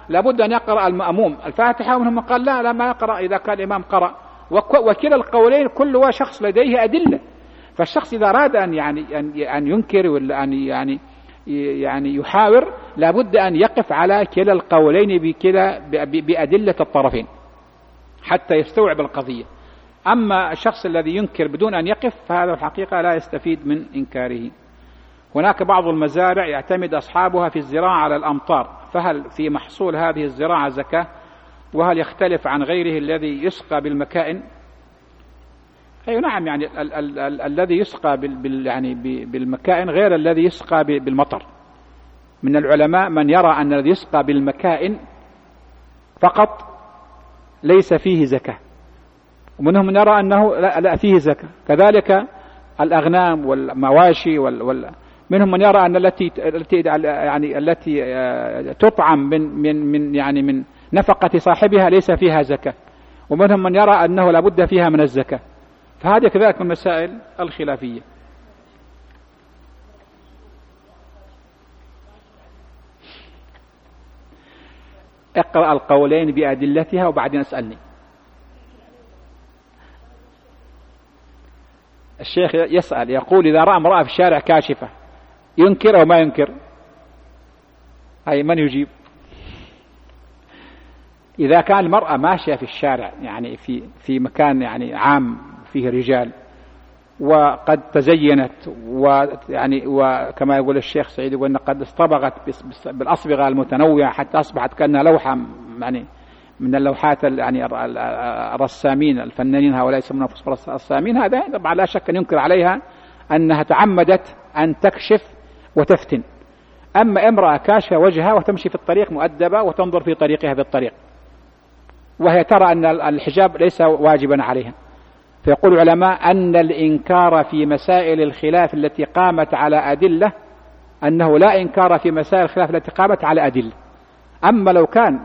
لابد أن يقرأ المأموم الفاتحة، ومنهم من قال لا ما يقرأ إذا كان الإمام قرأ. وكلا القولين كل شخص لديه أدلة. فالشخص إذا أراد أن ينكر ولا أن يعني يحاور لابد أن يقف على كلا القولين بأدلة الطرفين حتى يستوعب القضية. أما الشخص الذي ينكر بدون أن يقف فهذا الحقيقة لا يستفيد من إنكاره. هناك بعض المزارع يعتمد أصحابها في الزراعة على الأمطار، فهل في محصول هذه الزراعة زكاة؟ وهل يختلف عن غيره الذي يسقى بالمكائن؟ أي نعم، يعني الذي يسقى بالمكائن غير الذي يسقى بالمطر. من العلماء من يرى أن الذي يسقى بالمكائن فقط ليس فيه زكاة، ومنهم من يرى أنه لا فيه زكاة. كذلك الأغنام والمواشي منهم من يرى أن التي تطعم من نفقة صاحبها ليس فيها زكاة، ومنهم من يرى أنه لابد فيها من الزكاة. فهذه كذلك من المسائل الخلافية. اقرأ القولين بأدلتها وبعدين اسألني. الشيخ يسأل يقول إذا رأى امرأة في الشارع كاشفة ينكر أو ما ينكر؟ أي من يجيب؟ إذا كان المرأة ماشية في الشارع يعني في مكان يعني عام فيه رجال وقد تزينت وكما يقول الشيخ سعيد يقول أن قد اصطبغت بالأصبغة المتنوعة حتى أصبحت كأنها لوحة يعني من اللوحات الرسامين الفنانين هؤلاء يسمونها الرسامين، هذا طبعا لا شك أن ينكر عليها أنها تعمدت أن تكشف وتفتن. أما امرأة كاشفة وجهها وتمشي في الطريق مؤدبة وتنظر في طريقها في الطريق وهي ترى أن الحجاب ليس واجبا عليها، فيقول العلماء أن الإنكار في مسائل الخلاف التي قامت على أدلة أنه لا إنكار في مسائل الخلاف التي قامت على أدلة. أما لو كان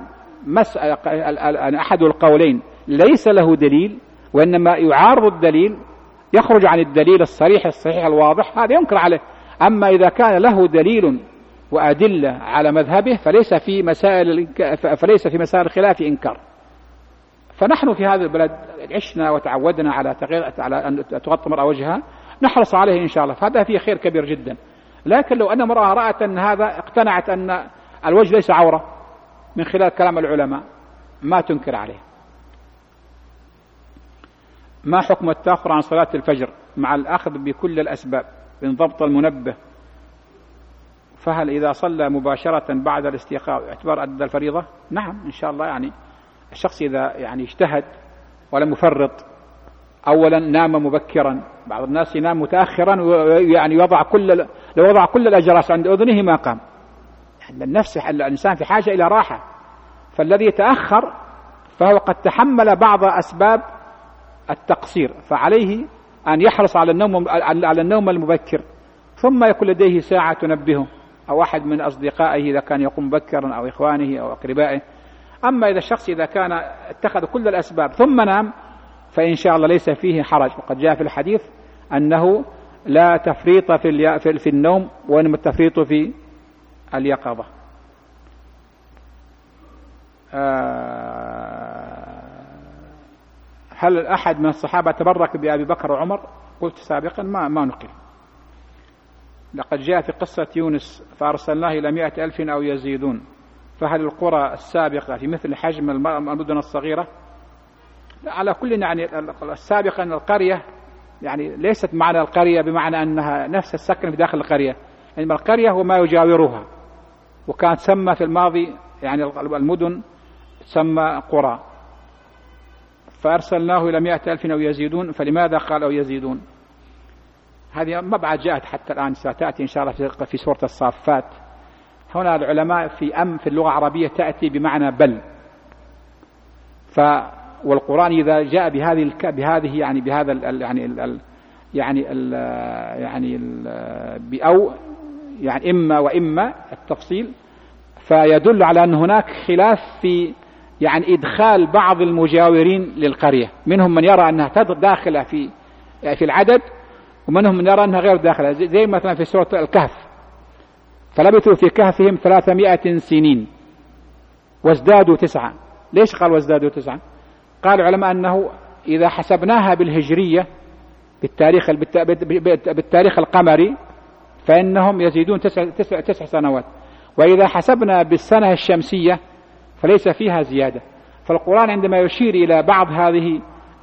أحد القولين ليس له دليل وإنما يعارض الدليل يخرج عن الدليل الصحيح الواضح، هذا ينكر عليه. أما إذا كان له دليل وأدلة على مذهبه فليس في مسائل الخلاف إنكار. فنحن في هذا البلد عشنا وتعودنا على أن تغطي المرأة وجهها، نحرص عليه إن شاء الله، فهذا فيه خير كبير جدا. لكن لو أن امرأة رأت أن هذا اقتنعت أن الوجه ليس عورة من خلال كلام العلماء ما تنكر عليه. ما حكم التأخر عن صلاة الفجر مع الأخذ بكل الأسباب من ضبط المنبه؟ فهل إذا صلى مباشرة بعد الاستيقاظ اعتبار أدى الفريضة؟ نعم إن شاء الله. يعني الشخص إذا اجتهد ولم يفرط، أولا نام مبكرا، بعض الناس ينام متأخرا ويعني لو وضع كل الأجراس عند أذنه ما قام. الإنسان في حاجة إلى راحة، فالذي يتأخر فهو قد تحمل بعض أسباب التقصير، فعليه أن يحرص على النوم المبكر، ثم يكون لديه ساعة تنبهه أو أحد من أصدقائه إذا كان يقوم مبكرا أو إخوانه أو أقربائه. أما إذا الشخص إذا كان اتخذ كل الأسباب ثم نام فإن شاء الله ليس فيه حرج، وقد جاء في الحديث أنه لا تفريط في النوم وإنما التفريط في اليقظة. هل أحد من الصحابة تبرك بأبي بكر وعمر؟ قلت سابقا ما نقل. لقد جاء في قصة يونس فأرسلناه إلى 100,000 أو يزيدون، فهل القرى السابقة في مثل حجم المدن الصغيرة؟ على كل يعني السابقة أن القرية يعني ليست معنى القرية بمعنى أنها نفس السكن في داخل القرية، إنما القرية هو ما يجاورها، وكانت تسمى في الماضي يعني المدن تسمى قرى. فأرسلناه إلى 100,000 أو يزيدون، فلماذا قال أو يزيدون؟ هذه ما بعد جاءت حتى الآن، ستأتي إن شاء الله في سورة الصافات. هنا العلماء في اللغة العربية تأتي بمعنى بل، والقرآن إذا جاء بهذه يعني بهذا بأو يعني إما وإما التفصيل، فيدل على أن هناك خلاف في يعني إدخال بعض المجاورين للقرية، منهم من يرى أنها داخلة في العدد، ومنهم من يرى أنها غير داخلة، زي مثلا في سورة الكهف فلبثوا في كهفهم 300 سنين، وازدادوا 9. ليش قال وازدادوا 9؟ قال العلماء أنه إذا حسبناها بالهجرية بالتاريخ القمري فإنهم يزيدون 9 سنوات، وإذا حسبنا بالسنة الشمسية فليس فيها زيادة. فالقرآن عندما يشير إلى بعض هذه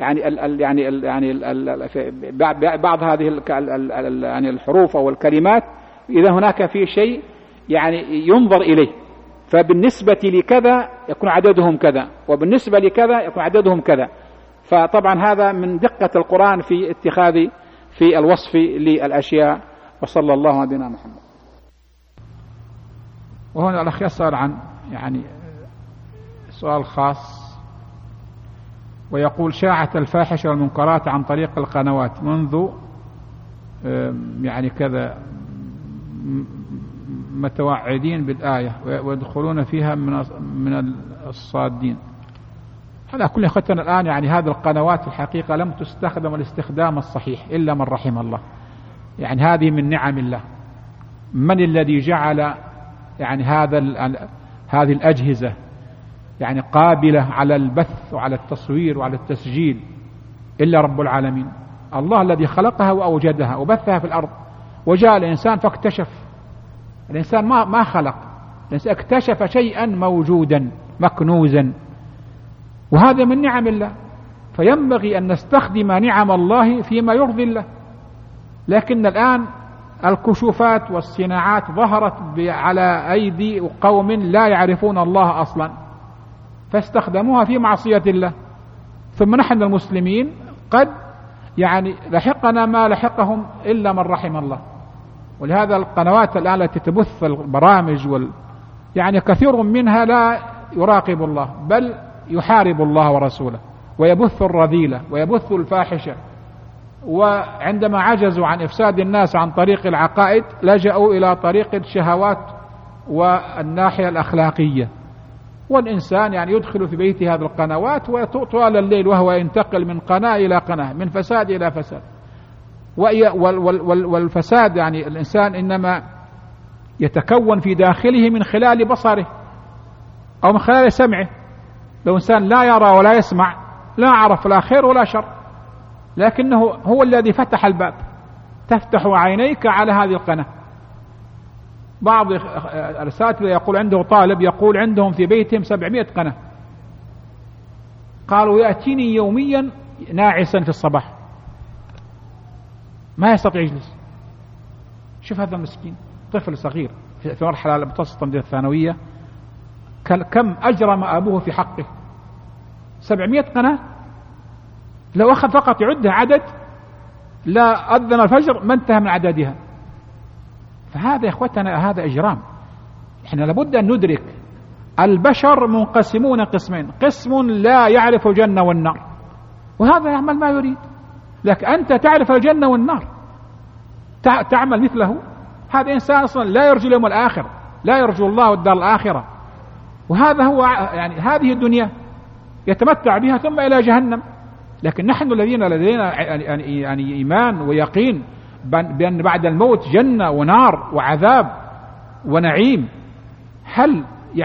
بعض هذه الحروف أو الكلمات، إذا هناك في شيء ينظر إليه، فبالنسبة لكذا يكون عددهم كذا، وبالنسبة لكذا يكون عددهم كذا. فطبعا هذا من دقة القرآن في الوصف للأشياء. وصلى الله على نبينا محمد. وهنا الأخ يسأل عن سؤال خاص، ويقول: شاعت الفاحشة والمنكرات عن طريق القنوات منذ كذا متوعدين بالآية ويدخلون فيها من الصادين. على كل ختنا الآن هذه القنوات الحقيقة لم تستخدم الاستخدام الصحيح إلا من رحم الله. هذه من نعم الله. من الذي جعل هذه الأجهزة قابلة على البث وعلى التصوير وعلى التسجيل إلا رب العالمين. الله الذي خلقها وأوجدها وبثها في الأرض، وجاء الإنسان فاكتشف. الإنسان ما خلق، الإنسان اكتشف شيئا موجودا مكنوزا، وهذا من نعم الله. فينبغي أن نستخدم نعم الله فيما يرضي الله. لكن الآن الكشوفات والصناعات ظهرت على أيدي قوم لا يعرفون الله أصلا، فاستخدموها في معصية الله. ثم نحن المسلمين قد لحقنا ما لحقهم إلا من رحم الله. ولهذا القنوات الآن التي تبث البرامج كثير منها لا يراقب الله، بل يحارب الله ورسوله، ويبث الرذيلة ويبث الفاحشة. وعندما عجزوا عن إفساد الناس عن طريق العقائد لجأوا إلى طريق الشهوات والناحية الأخلاقية. والإنسان يدخل في بيته هذه القنوات وطوال الليل وهو ينتقل من قناة إلى قناة، من فساد إلى فساد. والفساد الإنسان إنما يتكون في داخله من خلال بصره أو من خلال سمعه. لو إنسان لا يرى ولا يسمع لا عرف لا خير ولا شر، لكنه هو الذي فتح الباب. تفتح عينيك على هذه القناة. بعض الأساتذة يقول عنده طالب يقول عندهم في بيتهم 700 قناة. قالوا يأتيني يوميا ناعسا في الصباح، ما يستطيع يجلس. شوف هذا المسكين، طفل صغير في مرحلة متوسطة من الثانوية، كم أجرم أبوه في حقه. 700 قناة، لو أخذ فقط يعدها عدد لا أذن الفجر ما انتهى من عددها. فهذا يا إخوتنا هذا إجرام. إحنا لابد أن ندرك البشر منقسمون قسمين: قسم لا يعرف الجنة والنار، وهذا يعمل ما يريد. لكن أنت تعرف الجنة والنار تعمل مثله. هذا إنسان أصلا لا يرجو اليوم الآخر، لا يرجو الله والدار الآخرة، وهذا هو هذه الدنيا يتمتع بها ثم إلى جهنم. لكن نحن الذين لدينا إيمان ويقين بأن بعد الموت جنة ونار وعذاب ونعيم، هل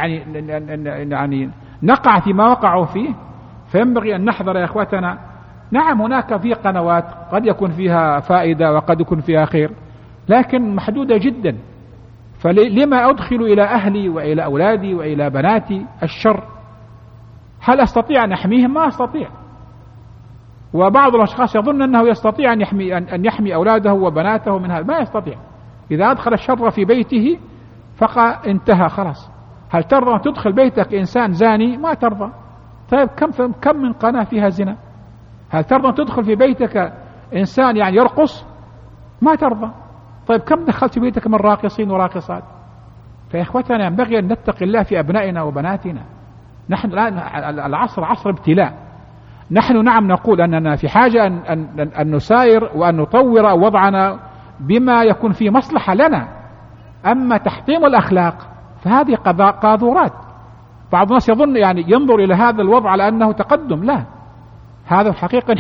نقع فيما وقعوا فيه؟ فينبغي أن نحذر يا إخوتنا. نعم هناك في قنوات قد يكون فيها فائدة وقد يكون فيها خير، لكن محدودة جدا. فلما أدخل إلى أهلي وإلى أولادي وإلى بناتي الشر؟ هل أستطيع أن أحميهم؟ ما أستطيع. وبعض الأشخاص يظن أنه يستطيع أن يحمي أولاده وبناته من هذا، ما يستطيع. إذا أدخل الشر في بيته فقط انتهى خلاص. هل ترضى تدخل بيتك إنسان زاني؟ ما ترضى. طيب كم من قناة فيها زنا؟ هل ترضى تدخل في بيتك إنسان يرقص؟ ما ترضى. طيب كم دخلت في بيتك من راقصين وراقصات؟ فيا إخوتنا ينبغي أن نتقي الله في أبنائنا وبناتنا. نحن الآن العصر عصر ابتلاء. نحن نعم نقول أننا في حاجة أن نساير وأن نطور وضعنا بما يكون فيه مصلحة لنا. أما تحطيم الأخلاق فهذه قاذورات. بعض الناس يظن ينظر إلى هذا الوضع على أنه تقدم. لا، هذا الحقيقة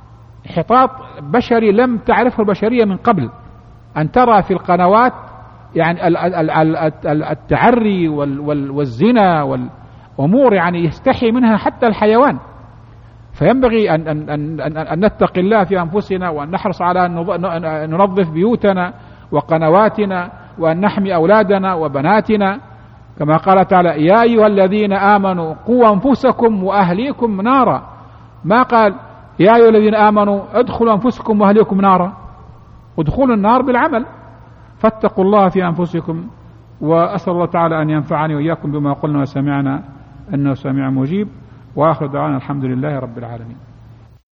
انحطاط بشري لم تعرفه البشرية من قبل. أن ترى في القنوات
يعني التعري والزنا والأمور يعني يستحي منها حتى الحيوان. فينبغي أن نتقي الله في أنفسنا، وأن نحرص على أن ننظف بيوتنا وقنواتنا، وأن نحمي أولادنا وبناتنا، كما قال تعالى: يا أيها الذين آمنوا قوا أنفسكم وأهليكم نارا. ما قال يا أيها الذين آمنوا ادخلوا أنفسكم وأهليكم نارا، ادخلوا النار بالعمل. فاتقوا الله في أنفسكم، وأسأل الله تعالى أن ينفعني وإياكم بما قلنا وسمعنا، أنه سميع مجيب. وآخر دعوانا الحمد لله رب العالمين.